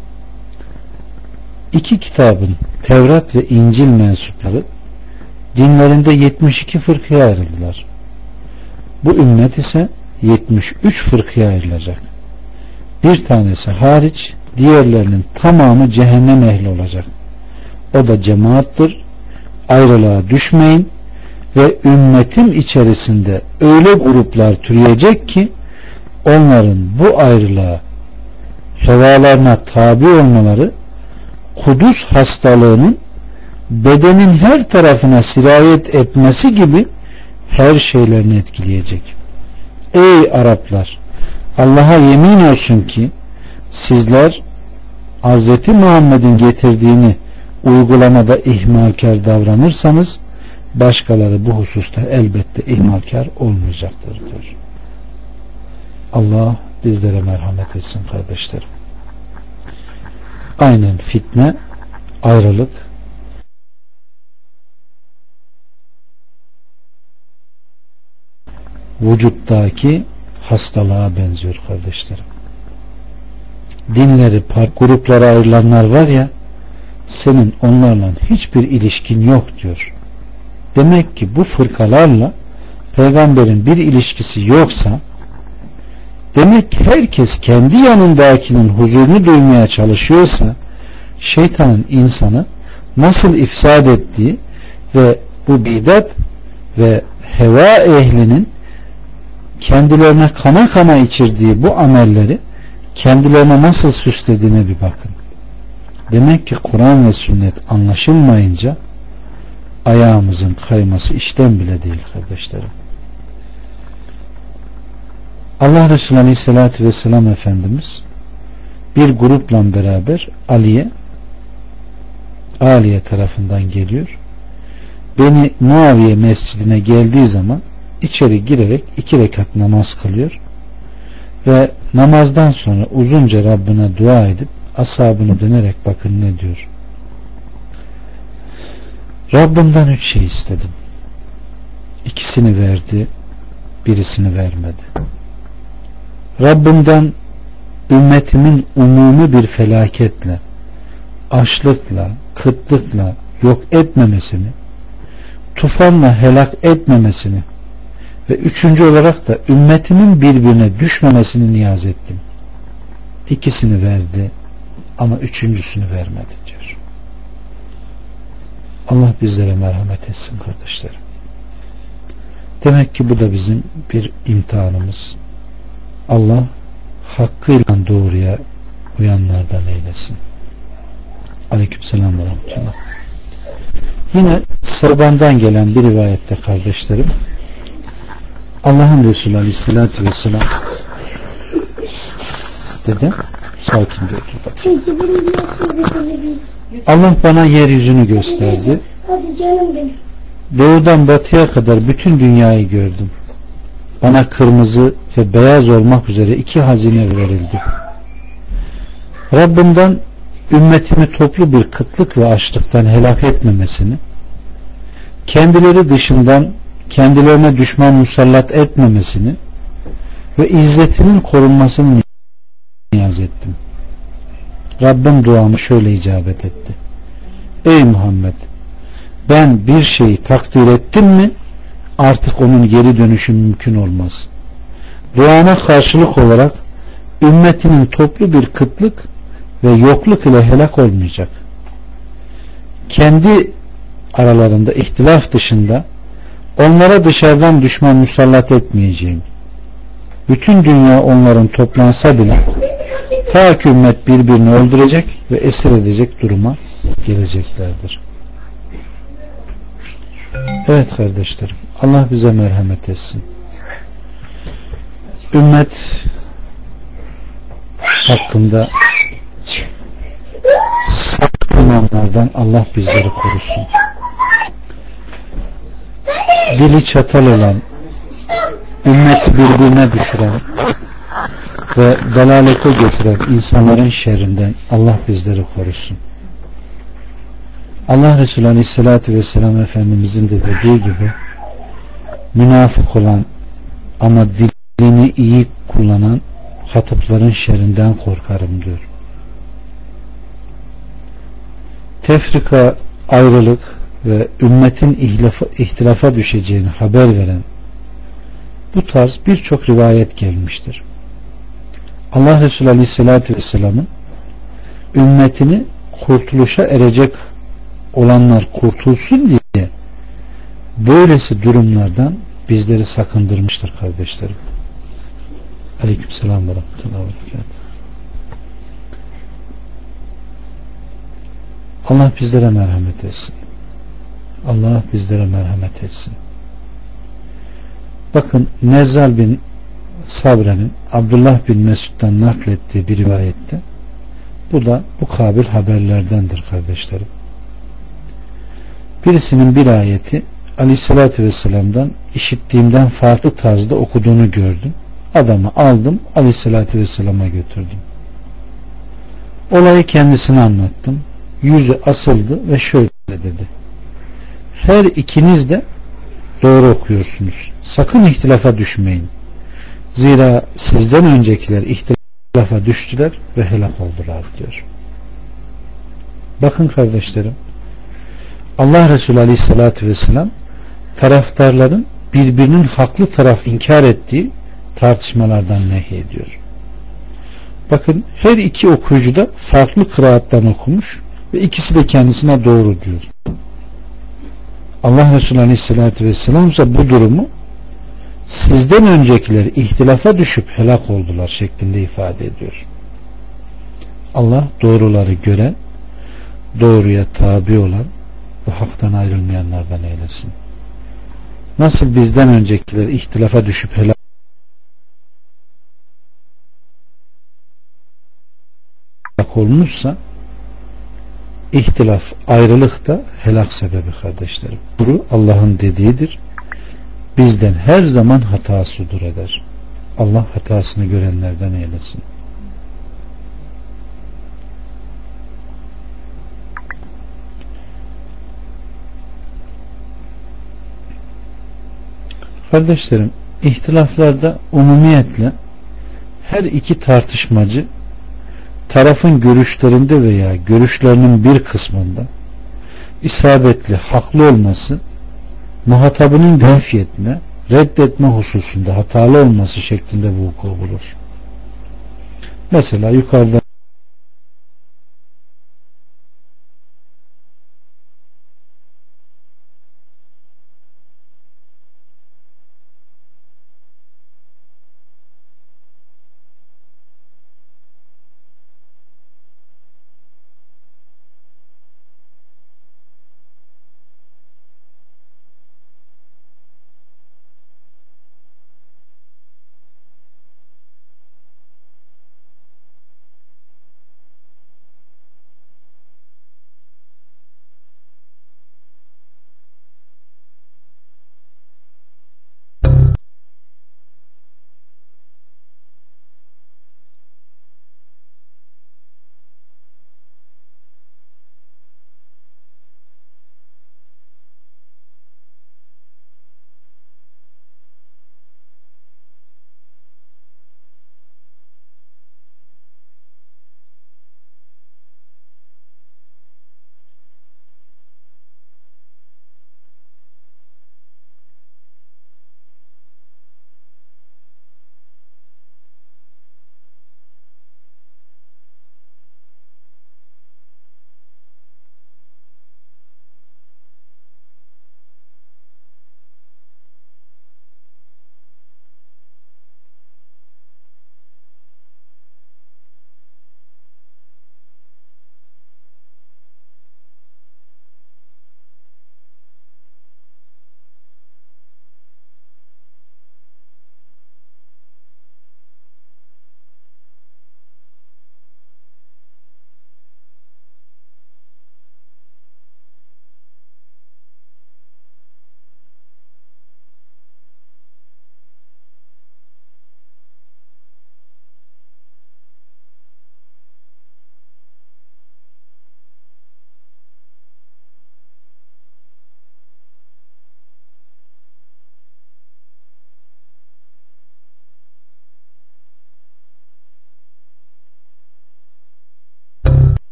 iki kitabın Tevrat ve İncil mensupları dinlerinde yetmiş iki fırkaya ayrıldılar. Bu ümmet ise yetmiş üç fırkaya ayrılacak. Bir tanesi hariç diğerlerinin tamamı cehennem ehli olacak. O da cemaattir. Ayrılığa düşmeyin ve ümmetim içerisinde öyle gruplar türeyecek ki onların bu ayrılığa hevalarına tabi olmaları kuduz hastalığının bedenin her tarafına sirayet etmesi gibi her şeylerini etkileyecek. Ey Araplar! Allah'a yemin olsun ki sizler Hazreti Muhammed'in getirdiğini uygulamada ihmalkar davranırsanız başkaları bu hususta elbette ihmalkar olmayacaktır diyor. Allah bizlere merhamet etsin kardeşlerim. Aynen fitne, ayrılık, vücuttaki hastalığa benziyor kardeşlerim. Dinleri, park gruplara ayrılanlar var ya, senin onlarla hiçbir ilişkin yok diyor. Demek ki bu fırkalarla peygamberin bir ilişkisi yoksa, demek ki herkes kendi yanındakinin huzurunu duymaya çalışıyorsa, şeytanın insanı nasıl ifsad ettiği ve bu bidat ve heva ehlinin kendilerine kana kana içirdiği bu amelleri kendilerine nasıl süslediğine bir bakın. Demek ki Kur'an ve sünnet anlaşılmayınca ayağımızın kayması işten bile değil kardeşlerim. Allah Resulü Aleyhisselatü Vesselam Efendimiz bir grupla beraber Ali'ye Aliye tarafından geliyor. Beni Muaviye mescidine geldiği zaman içeri girerek iki rekat namaz kılıyor ve namazdan sonra uzunca Rabbine dua edip ashabına dönerek bakın ne diyor. Rabbimden üç şey istedim. İkisini verdi, birisini vermedi. Rabbimden ümmetimin umumi bir felaketle, açlıkla, kıtlıkla yok etmemesini, tufanla helak etmemesini ve üçüncü olarak da ümmetimin birbirine düşmemesini niyaz ettim. İkisini verdi ama üçüncüsünü vermedi diyor. Allah bizlere merhamet etsin kardeşlerim. Demek ki bu da bizim bir imtihanımız. Allah hakkıyla doğruya uyanlardan eylesin. Aleykümselam ve rahmetullah. Yine Sevban'dan gelen bir rivayette kardeşlerim, Allah'ın Resulü Aleyhisselatü Vesselam dedim, sakince otur bakayım. Allah bana yeryüzünü gösterdi. Hadi canım benim. Doğudan batıya kadar bütün dünyayı gördüm. Bana kırmızı ve beyaz olmak üzere iki hazine verildi. Rabbimden ümmetimi toplu bir kıtlık ve açlıktan helak etmemesini, kendileri dışından kendilerine düşman musallat etmemesini ve izzetinin korunmasını niyaz ettim. Rabbim duamı şöyle icabet etti. Ey Muhammed, ben bir şeyi takdir ettim mi artık onun geri dönüşü mümkün olmaz. Duana karşılık olarak ümmetinin toplu bir kıtlık ve yokluk ile helak olmayacak. Kendi aralarında ihtilaf dışında onlara dışarıdan düşman musallat etmeyeceğim. Bütün dünya onların toplansa bile ta ki ümmet birbirini öldürecek ve esir edecek duruma geleceklerdir. Evet kardeşlerim, Allah bize merhamet etsin. Ümmet hakkında sapılanlardan Allah bizleri korusun. Dili çatal olan, ümmeti birbirine düşüren ve dalalete götüren insanların şerrinden Allah bizleri korusun. Allah Resulü Aleyhisselatü Vesselam Efendimizin de dediği gibi münafık olan ama dilini iyi kullanan hatıpların şerrinden korkarım diyor. Tefrika, ayrılık ve ümmetin ihtilafa, ihtilafa düşeceğini haber veren bu tarz birçok rivayet gelmiştir. Allah Resulü Aleyhisselatü Vesselam'ın ümmetini kurtuluşa erecek olanlar kurtulsun diye böylesi durumlardan bizleri sakındırmıştır kardeşlerim. Aleykümselam ve rahmetullahi ve berekatuhu. Allah bizlere merhamet etsin. Allah bizlere merhamet etsin. Bakın Nezzal bin Sabre'nin Abdullah bin Mesud'dan naklettiği bir rivayette, bu da bu kabil haberlerdendir kardeşlerim. Birisinin bir ayeti Aleyhisselatü Vesselam'dan işittiğimden farklı tarzda okuduğunu gördüm. Adamı aldım, Aleyhisselatü Vesselam'a götürdüm. Olayı kendisine anlattım. Yüzü asıldı ve şöyle dedi: her ikiniz de doğru okuyorsunuz. Sakın ihtilafa düşmeyin. Zira sizden öncekiler ihtilafa düştüler ve helak oldular diyor. Bakın kardeşlerim, Allah Resulü Aleyhisselatü Vesselam taraftarların birbirinin haklı taraf inkar ettiği tartışmalardan nehyediyor. Bakın her iki okuyucu da farklı kıraattan okumuş ve ikisi de kendisine doğru diyor. Allah Resulü Aleyhisselatü Vesselam ise bu durumu sizden öncekiler ihtilafa düşüp helak oldular şeklinde ifade ediyor. Allah doğruları gören, doğruya tabi olan ve haktan ayrılmayanlardan eylesin. Nasıl bizden öncekiler ihtilafa düşüp helak olmuşsa, ihtilaf, ayrılık da helak sebebi kardeşlerim. Bu Allah'ın dediğidir. Bizden her zaman hata sudur eder. Allah hatasını görenlerden eylesin. Kardeşlerim, ihtilaflarda umumiyetle her iki tartışmacı tarafın görüşlerinde veya görüşlerinin bir kısmında isabetli, haklı olması, muhatabının nefy etme, reddetme hususunda hatalı olması şeklinde vuku bulur. Mesela yukarıda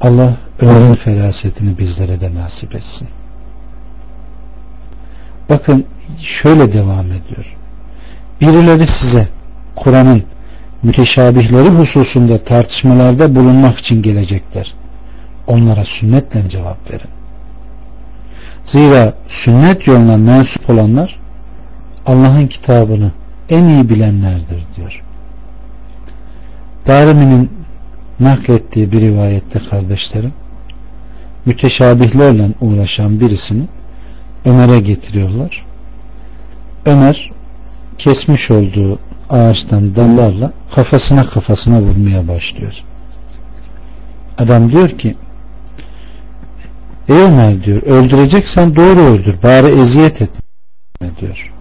Allah Ömer'in ferasetini bizlere de nasip etsin. Bakın şöyle devam ediyor. Birileri size Kur'an'ın müteşabihleri hususunda tartışmalarda bulunmak için gelecekler. Onlara sünnetle cevap verin. Zira sünnet yoluna mensup olanlar Allah'ın kitabını en iyi bilenlerdir diyor. Darimi'nin naklettiği bir rivayette kardeşlerim, müteşabihlerle uğraşan birisini Ömer'e getiriyorlar. Ömer kesmiş olduğu ağaçtan dallarla kafasına kafasına vurmaya başlıyor. Adam diyor ki, ey Ömer diyor, öldüreceksen doğru öldür, bari eziyet etme diyor.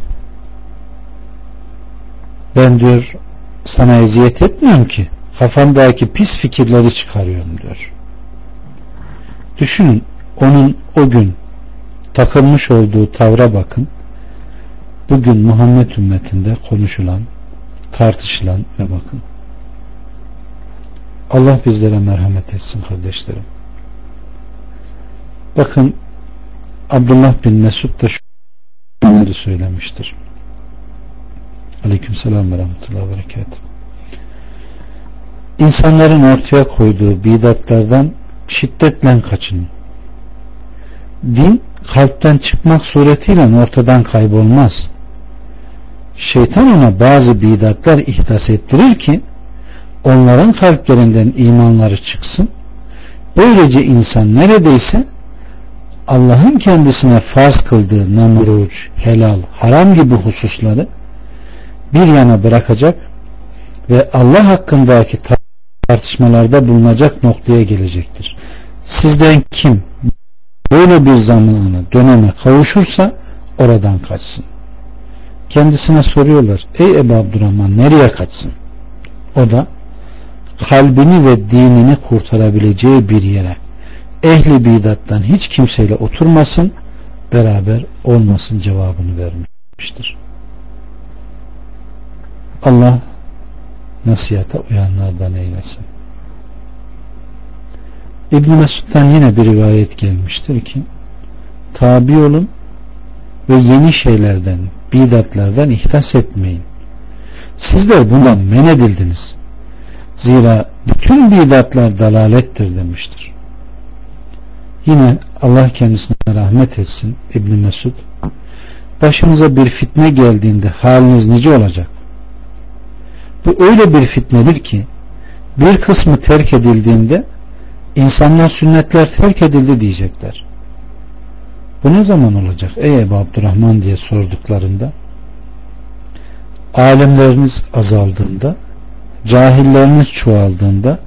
Ben diyor sana eziyet etmiyorum ki, kafandaki pis fikirleri çıkarıyorum diyor. Düşünün, onun o gün takılmış olduğu tavra bakın. Bugün Muhammed ümmetinde konuşulan, tartışılan ve bakın. Allah bizlere merhamet etsin kardeşlerim. Bakın Abdullah bin Mesud da şunları söylemiştir. Aleykümselam ve rahmetullahi ve berekatuhu. İnsanların ortaya koyduğu bidatlardan şiddetle kaçının. Din kalpten çıkmak suretiyle ortadan kaybolmaz. Şeytan ona bazı bidatlar ihdas ettirir ki onların kalplerinden imanları çıksın. Böylece insan neredeyse Allah'ın kendisine farz kıldığı namruc, helal, haram gibi hususları bir yana bırakacak ve Allah hakkındaki tartışmalarda bulunacak noktaya gelecektir. Sizden kim böyle bir zamana, döneme kavuşursa oradan kaçsın. Kendisine soruyorlar, ey Ebu Abdurrahman nereye kaçsın? O da kalbini ve dinini kurtarabileceği bir yere, ehli bidattan hiç kimseyle oturmasın, beraber olmasın cevabını vermiştir. Allah nasihata uyanlardan eylesin. İbn Mesud'dan yine bir rivayet gelmiştir ki, tabi olun ve yeni şeylerden, bidatlardan ihdas etmeyin. Sizler bundan men edildiniz. Zira bütün bidatlar dalalettir demiştir. Yine Allah kendisine rahmet etsin İbn Mesud, başınıza bir fitne geldiğinde haliniz nice olacak? Bu öyle bir fitnedir ki bir kısmı terk edildiğinde insanlar sünnetler terk edildi diyecekler. Bu ne zaman olacak ey Ebu Abdurrahman diye sorduklarında, alimleriniz azaldığında, cahilleriniz çoğaldığında,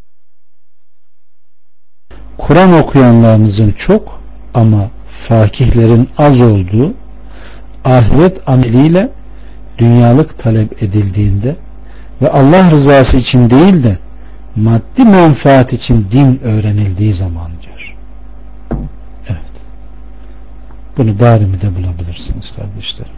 Kur'an okuyanlarınızın çok ama fakihlerin az olduğu, ahiret ameliyle dünyalık talep edildiğinde ve Allah rızası için değil de maddi menfaat için din öğrenildiği zaman diyor. Evet. Bunu Darimi'de bulabilirsiniz kardeşlerim.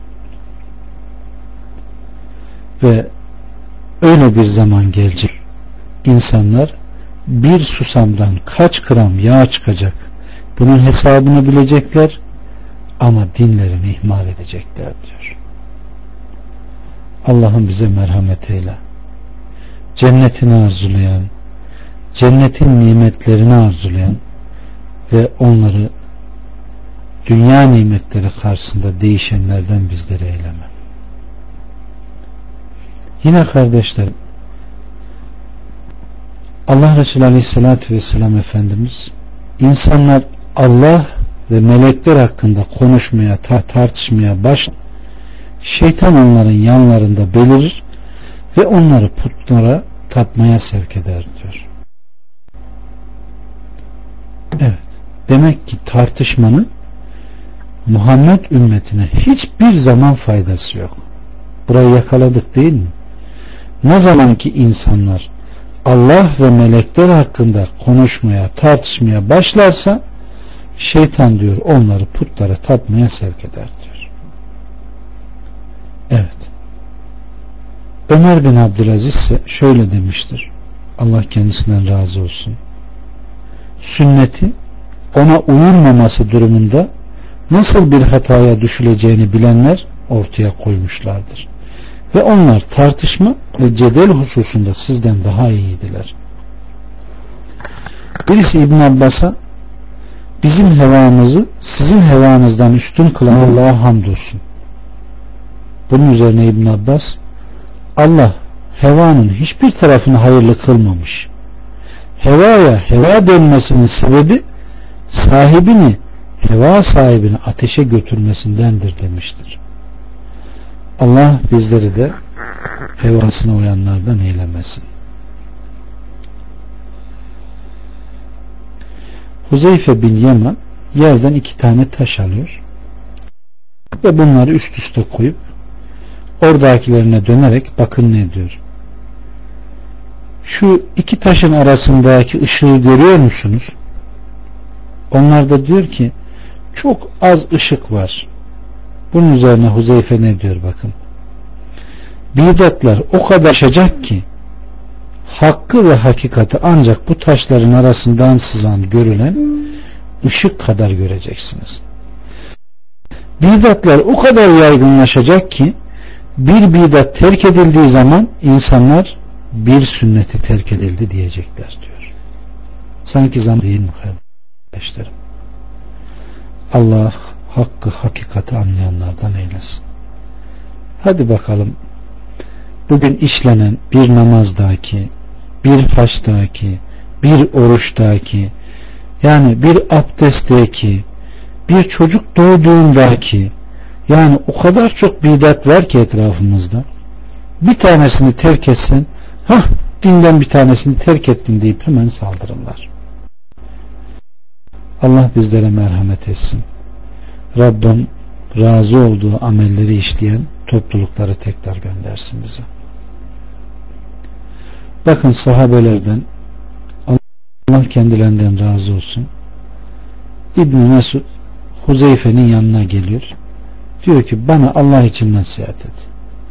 Ve öyle bir zaman gelecek, insanlar bir susamdan kaç gram yağ çıkacak, bunun hesabını bilecekler ama dinlerini ihmal edecekler diyor. Allah'ım bize merhamet eyle. Cennetini arzulayan, cennetin nimetlerini arzulayan ve onları dünya nimetleri karşısında değişenlerden bizleri eyleme. Yine kardeşlerim, Allah Resulü Aleyhisselatü Vesselam Efendimiz, insanlar Allah ve melekler hakkında konuşmaya, tartışmaya başlar, şeytan onların yanlarında belirir ve onları putlara tapmaya sevk eder diyor. Evet, demek ki tartışmanın Muhammed ümmetine hiçbir zaman faydası yok. Burayı yakaladık değil mi? Ne zaman ki insanlar Allah ve melekler hakkında konuşmaya, tartışmaya başlarsa şeytan diyor onları putlara tapmaya sevk eder diyor. Evet. Ömer bin Abdülaziz ise şöyle demiştir. Allah kendisinden razı olsun. sünneti ona uyulmaması durumunda nasıl bir hataya düşüleceğini bilenler ortaya koymuşlardır. Ve onlar tartışma ve cedel hususunda sizden daha iyiydiler. Birisi İbn Abbas'a bizim hevamızı sizin hevanızdan üstün kılan Allah'a hamdolsun. Bunun üzerine İbn Abbas, Allah hevanın hiçbir tarafını hayırlı kılmamış. Hevaya heva denmesinin sebebi sahibini, heva sahibini ateşe götürmesindendir demiştir. Allah bizleri de hevasına uyanlardan eylemesin. Huzeyfe bin Yaman yerden iki tane taş alıyor ve bunları üst üste koyup oradakilerine dönerek bakın ne diyor. Şu iki taşın arasındaki ışığı görüyor musunuz? Onlar da diyor ki çok az ışık var. Bunun üzerine Huzeyfe ne diyor bakın. Bidatlar o kadar aşacak ki hakkı ve hakikati ancak bu taşların arasından sızan görülen ışık kadar göreceksiniz. Bidatlar o kadar yaygınlaşacak ki bir bidat terk edildiği zaman insanlar bir sünneti terk edildi diyecekler diyor. Sanki zaman değil mi kardeşlerim? Allah hakkı hakikati anlayanlardan eylesin. Hadi bakalım bugün işlenen bir namazdaki, bir haçtaki, bir oruçtaki, yani bir abdestteki, bir çocuk doğduğundaki, yani o kadar çok bidat var ki etrafımızda. Bir tanesini terk etsen, hah dinden bir tanesini terk ettin deyip hemen saldırırlar. Allah bizlere merhamet etsin. Rabbim razı olduğu amelleri işleyen toplulukları tekrar göndersin bize. Bakın sahabelerden, Allah kendilerinden razı olsun, İbn-i Mesud Huzeyfe'nin yanına geliyor. Diyor ki bana Allah için nasihat et.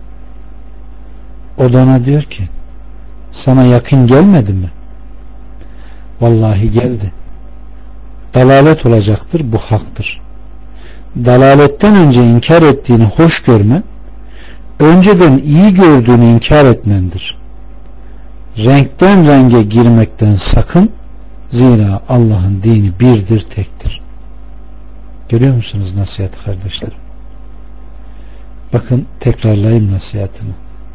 O da ona diyor ki sana yakın gelmedi mi? Vallahi geldi. Dalalet olacaktır, bu haktır. Dalaletten önce inkar ettiğini hoş görmen, önceden iyi gördüğünü inkar etmendir. Renkten renge girmekten sakın, zira Allah'ın dini birdir, tektir. Görüyor musunuz nasihatı kardeşlerim? Bakın tekrarlayayım nasihatini.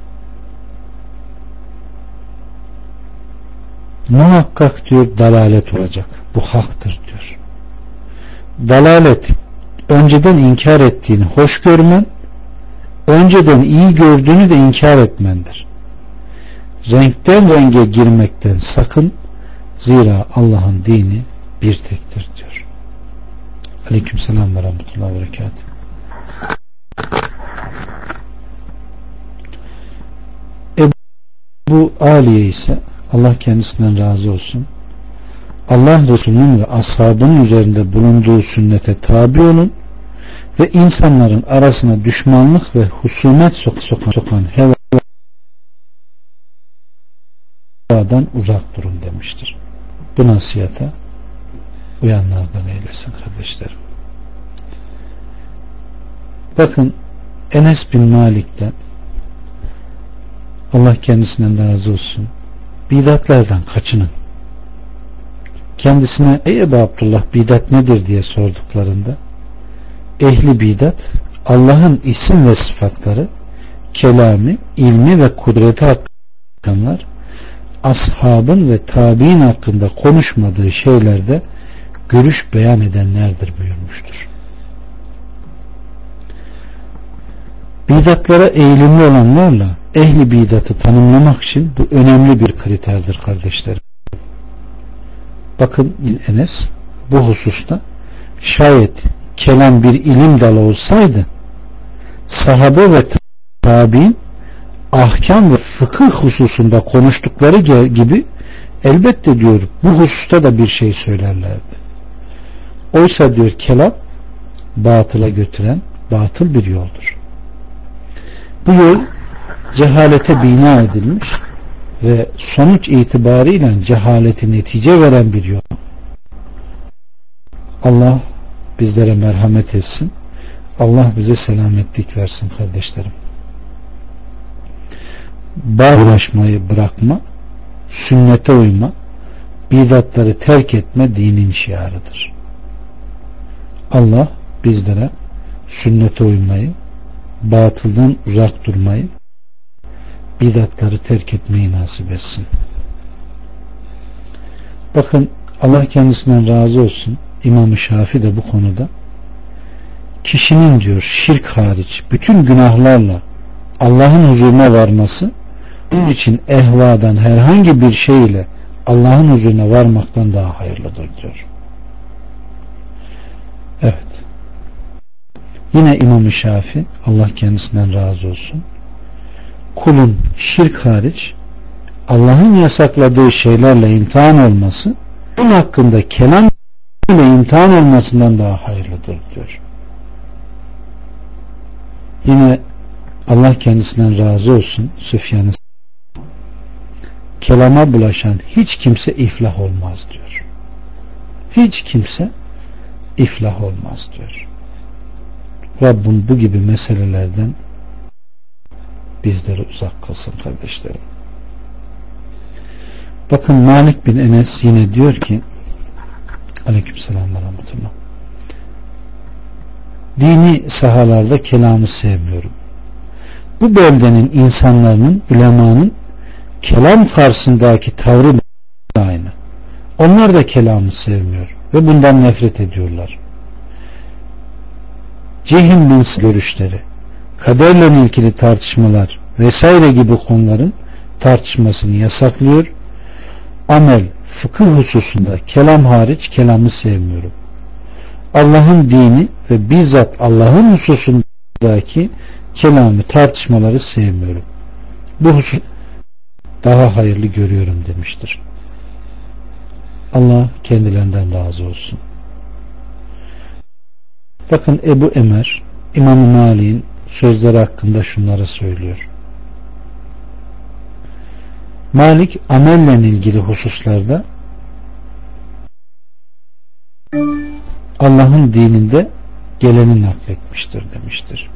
Muhakkak diyor dalalet olacak. Bu haktır diyor. Dalalet önceden inkar ettiğini hoş görmen, önceden iyi gördüğünü de inkar etmendir. Renkten renge girmekten sakın, zira Allah'ın dini bir tektir diyor. Aleykümselam ve rahmetullahi ve berekatuhu. Ebu Aliye ise Allah kendisinden razı olsun, Allah Resulü'nün ve ashabının üzerinde bulunduğu sünnete tabi olun ve insanların arasına düşmanlık ve husumet sok sokan, sokan hevadan uzak durun demiştir. Bu nasihata uyanlardan eylesin kardeşlerim. Bakın Enes bin Malik'ten, Allah kendisinden de razı olsun, bidatlardan kaçının. Kendisine ey Ebu Abdullah bidat nedir diye sorduklarında, ehli bidat Allah'ın isim ve sıfatları, kelami, ilmi ve kudreti hakkında ashabın ve tabi'in hakkında konuşmadığı şeylerde görüş beyan edenlerdir buyurmuştur. Bidatlara eğilimli olanlarla ehli bidatı tanımlamak için bu önemli bir kriterdir kardeşlerim. Bakın Enes bu hususta şayet kelam bir ilim dalı olsaydı sahabe ve tabi'in ahkam ve fıkıh hususunda konuştukları gibi elbette diyor bu hususta da bir şey söylerlerdi. Oysa diyor kelam batıla götüren batıl bir yoldur. Bu yol cehalete bina edilmiş ve sonuç itibarıyla cehaleti netice veren bir yol. Allah bizlere merhamet etsin. Allah bize selametlik versin kardeşlerim. Bağ uğraşmayı bırakma, sünnete uyma, bidatları terk etme dinin şiarıdır. Allah bizlere sünnete uymayı, batıldan uzak durmayı, bidatları terk etmeyi nasip etsin. Bakın, Allah kendisinden razı olsun, İmam-ı Şafii de bu konuda kişinin diyor şirk hariç bütün günahlarla Allah'ın huzuruna varması bunun için ehvadan herhangi bir şeyle Allah'ın huzuruna varmaktan daha hayırlıdır diyor. Evet. Yine İmam-ı Şafii, Allah kendisinden razı olsun, kulun şirk hariç Allah'ın yasakladığı şeylerle imtihan olması bunun hakkında kelam ile imtihan olmasından daha hayırlıdır diyor. Yine Allah kendisinden razı olsun, Süfyan-ı kelama bulaşan hiç kimse iflah olmaz diyor. Hiç kimse iflah olmaz diyor. Rabbim bu gibi meselelerden bizleri uzak kılsın kardeşlerim. Bakın, Malik bin Enes yine diyor ki, aleykümselam ve rahmetullah, dini sahalarda kelamı sevmiyorum. Bu beldenin insanların, ulemanın kelam karşısındaki tavrı da aynı. Onlar da kelamı sevmiyor ve bundan nefret ediyorlar. Cehim bin görüşleri, kaderle ilgili tartışmalar vesaire gibi konuların tartışmasını yasaklıyor. Amel, fıkıh hususunda kelam hariç kelamı sevmiyorum. Allah'ın dini ve bizzat Allah'ın hususundaki kelamı, tartışmaları sevmiyorum. Bu husus daha hayırlı görüyorum demiştir. Allah kendilerinden razı olsun. Bakın, Ebu Emer İmam-ı Malik'in sözleri hakkında şunları söylüyor. Malik amelle ilgili hususlarda Allah'ın dininde geleni nakletmiştir demiştir.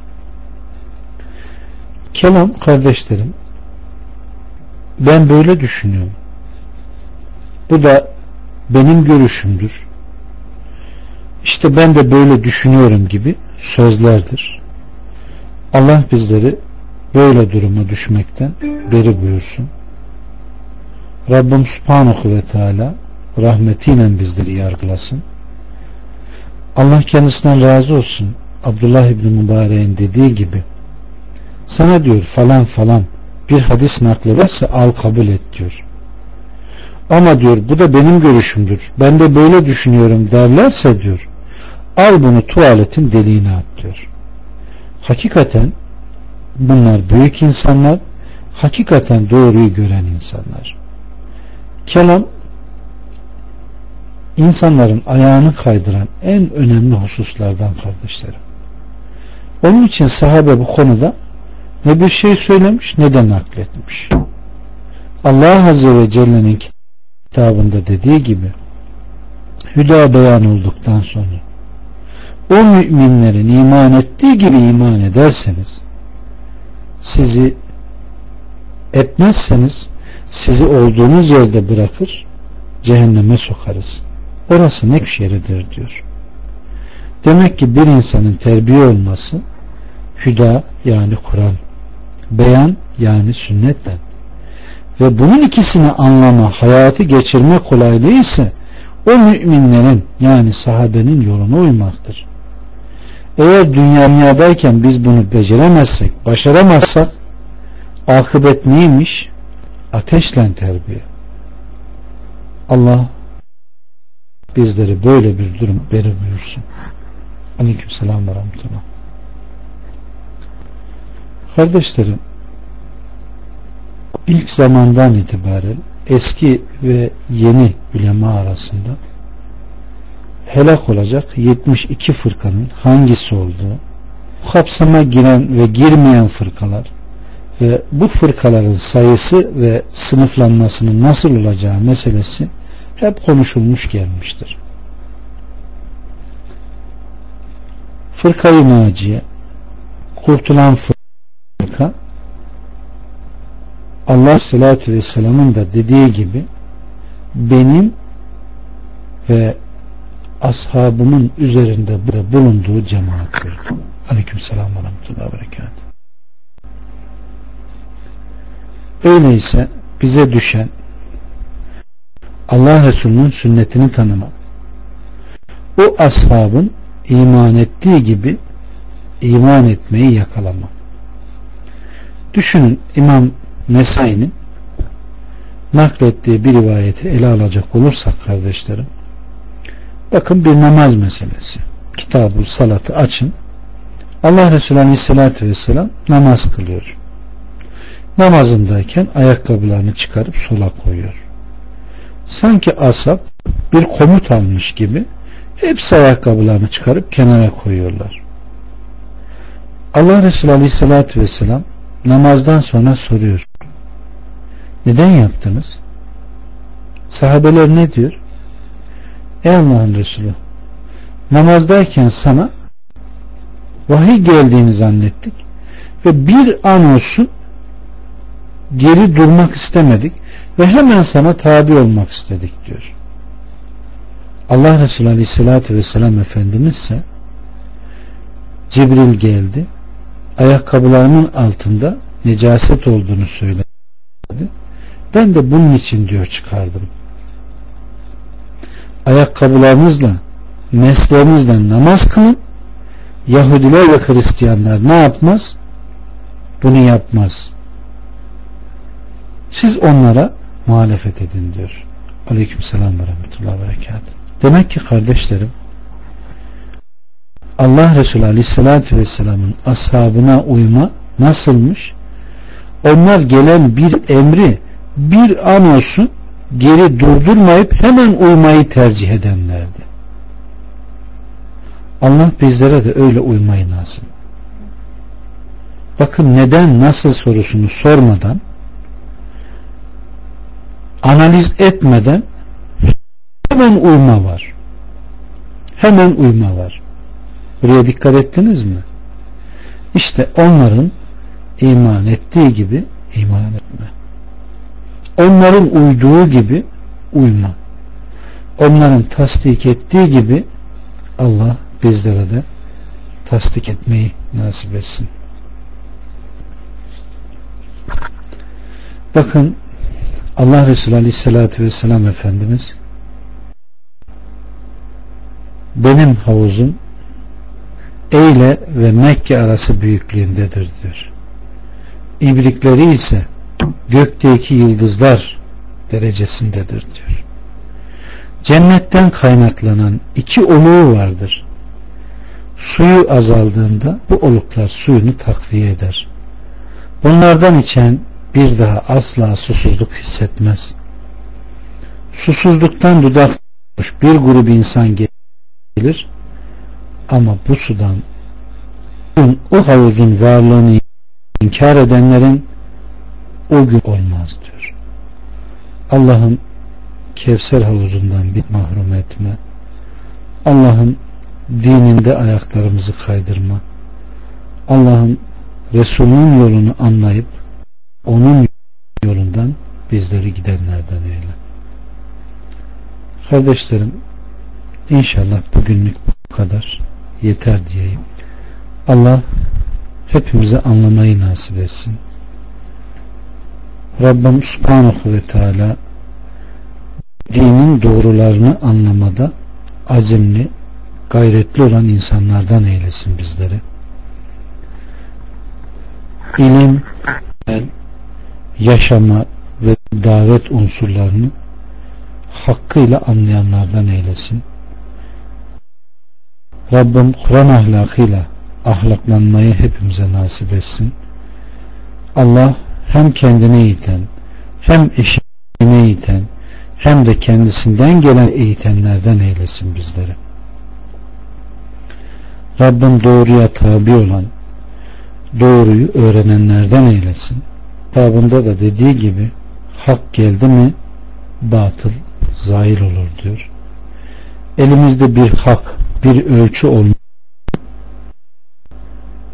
Kelam kardeşlerim, ben böyle düşünüyorum, bu da benim görüşümdür, İşte ben de böyle düşünüyorum gibi sözlerdir. Allah bizleri böyle duruma düşmekten beri buyursun. Rabbim Subhanahu ve Teala rahmetiyle bizleri yargılasın. Allah kendisinden razı olsun. Abdullah İbni Mübarek'in dediği gibi, sana diyor falan falan bir hadis naklederse al kabul et diyor. Ama diyor bu da benim görüşümdür, ben de böyle düşünüyorum derlerse diyor, al bunu tuvaletin deliğine at diyor. Hakikaten bunlar büyük insanlar, hakikaten doğruyu gören insanlar. Kelam insanların ayağını kaydıran en önemli hususlardan kardeşlerim. Onun için sahabe bu konuda ne bir şey söylemiş ne de nakletmiş. Allah Azze ve Celle'nin kitabında dediği gibi, hüda beyan olduktan sonra o müminlerin iman ettiği gibi iman ederseniz, sizi etmezseniz sizi olduğunuz yerde bırakır cehenneme sokarız. Orası ne kuş yeridir diyor. Demek ki bir insanın terbiye olması hüda yani Kur'an, beyan yani sünnetle ve bunun ikisini anlama, hayatı geçirme kolaylığı ise o müminlerin yani sahabenin yoluna uymaktır. Eğer dünyadayken biz bunu beceremezsek, başaramazsak akıbet neymiş? Ateşle terbiye. Allah bizleri böyle bir durum beri buyursun. Aleykümselam ve rahmetullah. Kardeşlerim, ilk zamandan itibaren eski ve yeni ulema arasında helak olacak yetmiş iki fırkanın hangisi olduğu, bu kapsama giren ve girmeyen fırkalar ve bu fırkaların sayısı ve sınıflanmasının nasıl olacağı meselesi hep konuşulmuş gelmiştir. Fırkayı naciye, kurtulan fırka, Allah sallallahu vesselam'ın da dediği gibi benim ve ashabımın üzerinde bulunduğu cemaattir. Aleykümselam ve rahmetullahi ve berekatuhu. Öyleyse bize düşen Allah Resulü'nün sünnetini tanımak, o ashabın iman ettiği gibi iman etmeyi yakalamak. Düşünün, İmam Nesai'nin naklettiği bir rivayeti ele alacak olursak kardeşlerim, bakın bir namaz meselesi. Kitab-ı Salat'ı açın. Allah Resulü Aleyhisselatü Vesselam namaz kılıyor. Namazındayken ayakkabılarını çıkarıp sola koyuyor. Sanki ashab bir komut almış gibi hepsi ayakkabılarını çıkarıp kenara koyuyorlar. Allah Resulü Aleyhisselatü Vesselam namazdan sonra soruyor. Neden yaptınız? Sahabeler ne diyor? Ey Allah'ın Resulü, namazdayken sana vahiy geldiğini zannettik ve bir an olsun geri durmak istemedik ve hemen sana tabi olmak istedik diyor. Allah Resulü Aleyhisselatü Vesselam Efendimiz ise Cibril geldi, ayakkabılarımın altında necaset olduğunu söyledi. Ben de bunun için diyor çıkardım. Ayakkabılarınızla, meslerinizle namaz kılın. Yahudiler ve Hristiyanlar ne yapmaz? Bunu yapmaz. Siz onlara muhalefet edin diyor. Aleykümselam ve rahmetullahi ve berekatuhu. Demek ki kardeşlerim, Allah Resulü Aleyhisselatü Vesselam'ın ashabına uyma nasılmış? Onlar gelen bir emri bir an olsun geri durdurmayıp hemen uymayı tercih edenlerdi. Allah bizlere de öyle uymayı nasip. Bakın, neden nasıl sorusunu sormadan, analiz etmeden hemen uyma var. Hemen uyma var. Buraya dikkat ettiniz mi? İşte onların iman ettiği gibi iman etme. Onların uyduğu gibi uyma. Onların tasdik ettiği gibi Allah bizlere de tasdik etmeyi nasip etsin. Bakın, Allah Resulü Aleyhisselatü Vesselam Efendimiz benim havuzum Eyle ve Mekke arası büyüklüğündedir diyor. İbrikleri ise gökteki yıldızlar derecesindedir diyor. Cennetten kaynaklanan iki oluğu vardır. Suyu azaldığında bu oluklar suyunu takviye eder. Bunlardan içen bir daha asla susuzluk hissetmez. Susuzluktan dudak tutmuş bir grup insan gelir ama bu sudan o havuzun varlığını inkar edenlerin o gün olmaz diyor. Allah'ım Kevser havuzundan bir mahrum etme. Allah'ım dininde ayaklarımızı kaydırma. Allah'ım Resulünün yolunu anlayıp onun yolundan bizleri gidenlerden eyle. Kardeşlerim, inşallah bugünlük bu kadar yeter diyeyim. Allah hepimize anlamayı nasip etsin. Rabbim Subhanahu ve Teala dinin doğrularını anlamada azimli, gayretli olan insanlardan eylesin bizleri. İlim, yaşama ve davet unsurlarını hakkıyla anlayanlardan eylesin. Rabbim Kur'an ahlakıyla ahlaklanmayı hepimize nasip etsin. Allah hem kendine eğiten, hem eşine eğiten, hem de kendisinden gelen eğitenlerden eylesin bizleri. Rabbim doğruya tabi olan, doğruyu öğrenenlerden eylesin. Kitabında da dediği gibi hak geldi mi batıl zail olur diyor. Elimizde bir hak, bir ölçü olmalı.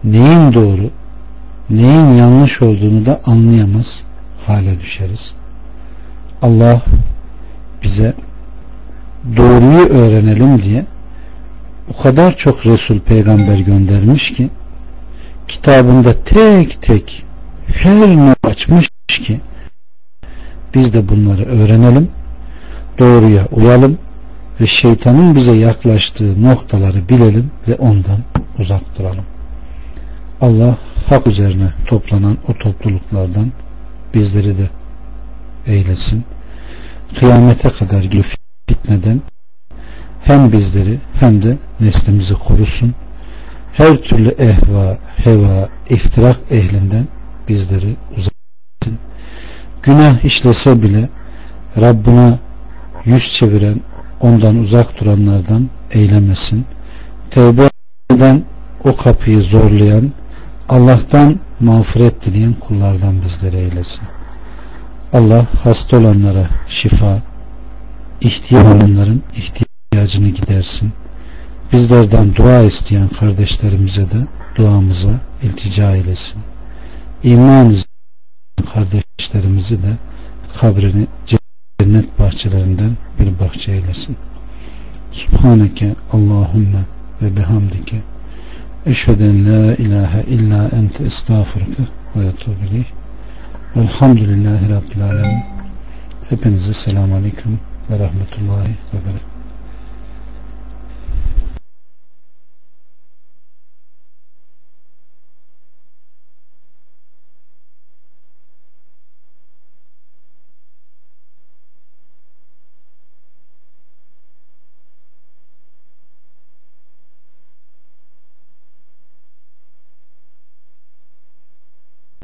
neyin doğru, neyin yanlış olduğunu da anlayamaz hale düşeriz. Allah bize doğruyu öğrenelim diye o kadar çok Resul peygamber göndermiş ki, kitabında tek tek her not açmış ki biz de bunları öğrenelim, doğruya uyalım ve şeytanın bize yaklaştığı noktaları bilelim ve ondan uzak duralım. Allah hak üzerine toplanan o topluluklardan bizleri de eylesin. Kıyamete kadar fitneden hem bizleri hem de neslimizi korusun. Her türlü ehva, heva, iftirak ehlinden bizleri uzak etsin. Günah işlese bile Rabbına yüz çeviren, ondan uzak duranlardan eylemesin. Tevbe eden, o kapıyı zorlayan, Allah'tan mağfiret dileyen kullardan bizleri eylesin. Allah hasta olanlara şifa, ihtiyaç olanların ihtiyacını gidersin. Bizlerden dua isteyen kardeşlerimize de duamıza iltica eylesin. İman üzere kardeşlerimizi de kabrini cennet bahçelerinden bir bahçe eylesin. Subhaneke Allahümme ve bihamdike eşheden la ilahe illa ente estağfurke ve etûbü ileyh. Velhamdülillahi Rabbil alemin. Hepinize selamun aleyküm ve rahmetullahi ve berekatuhu.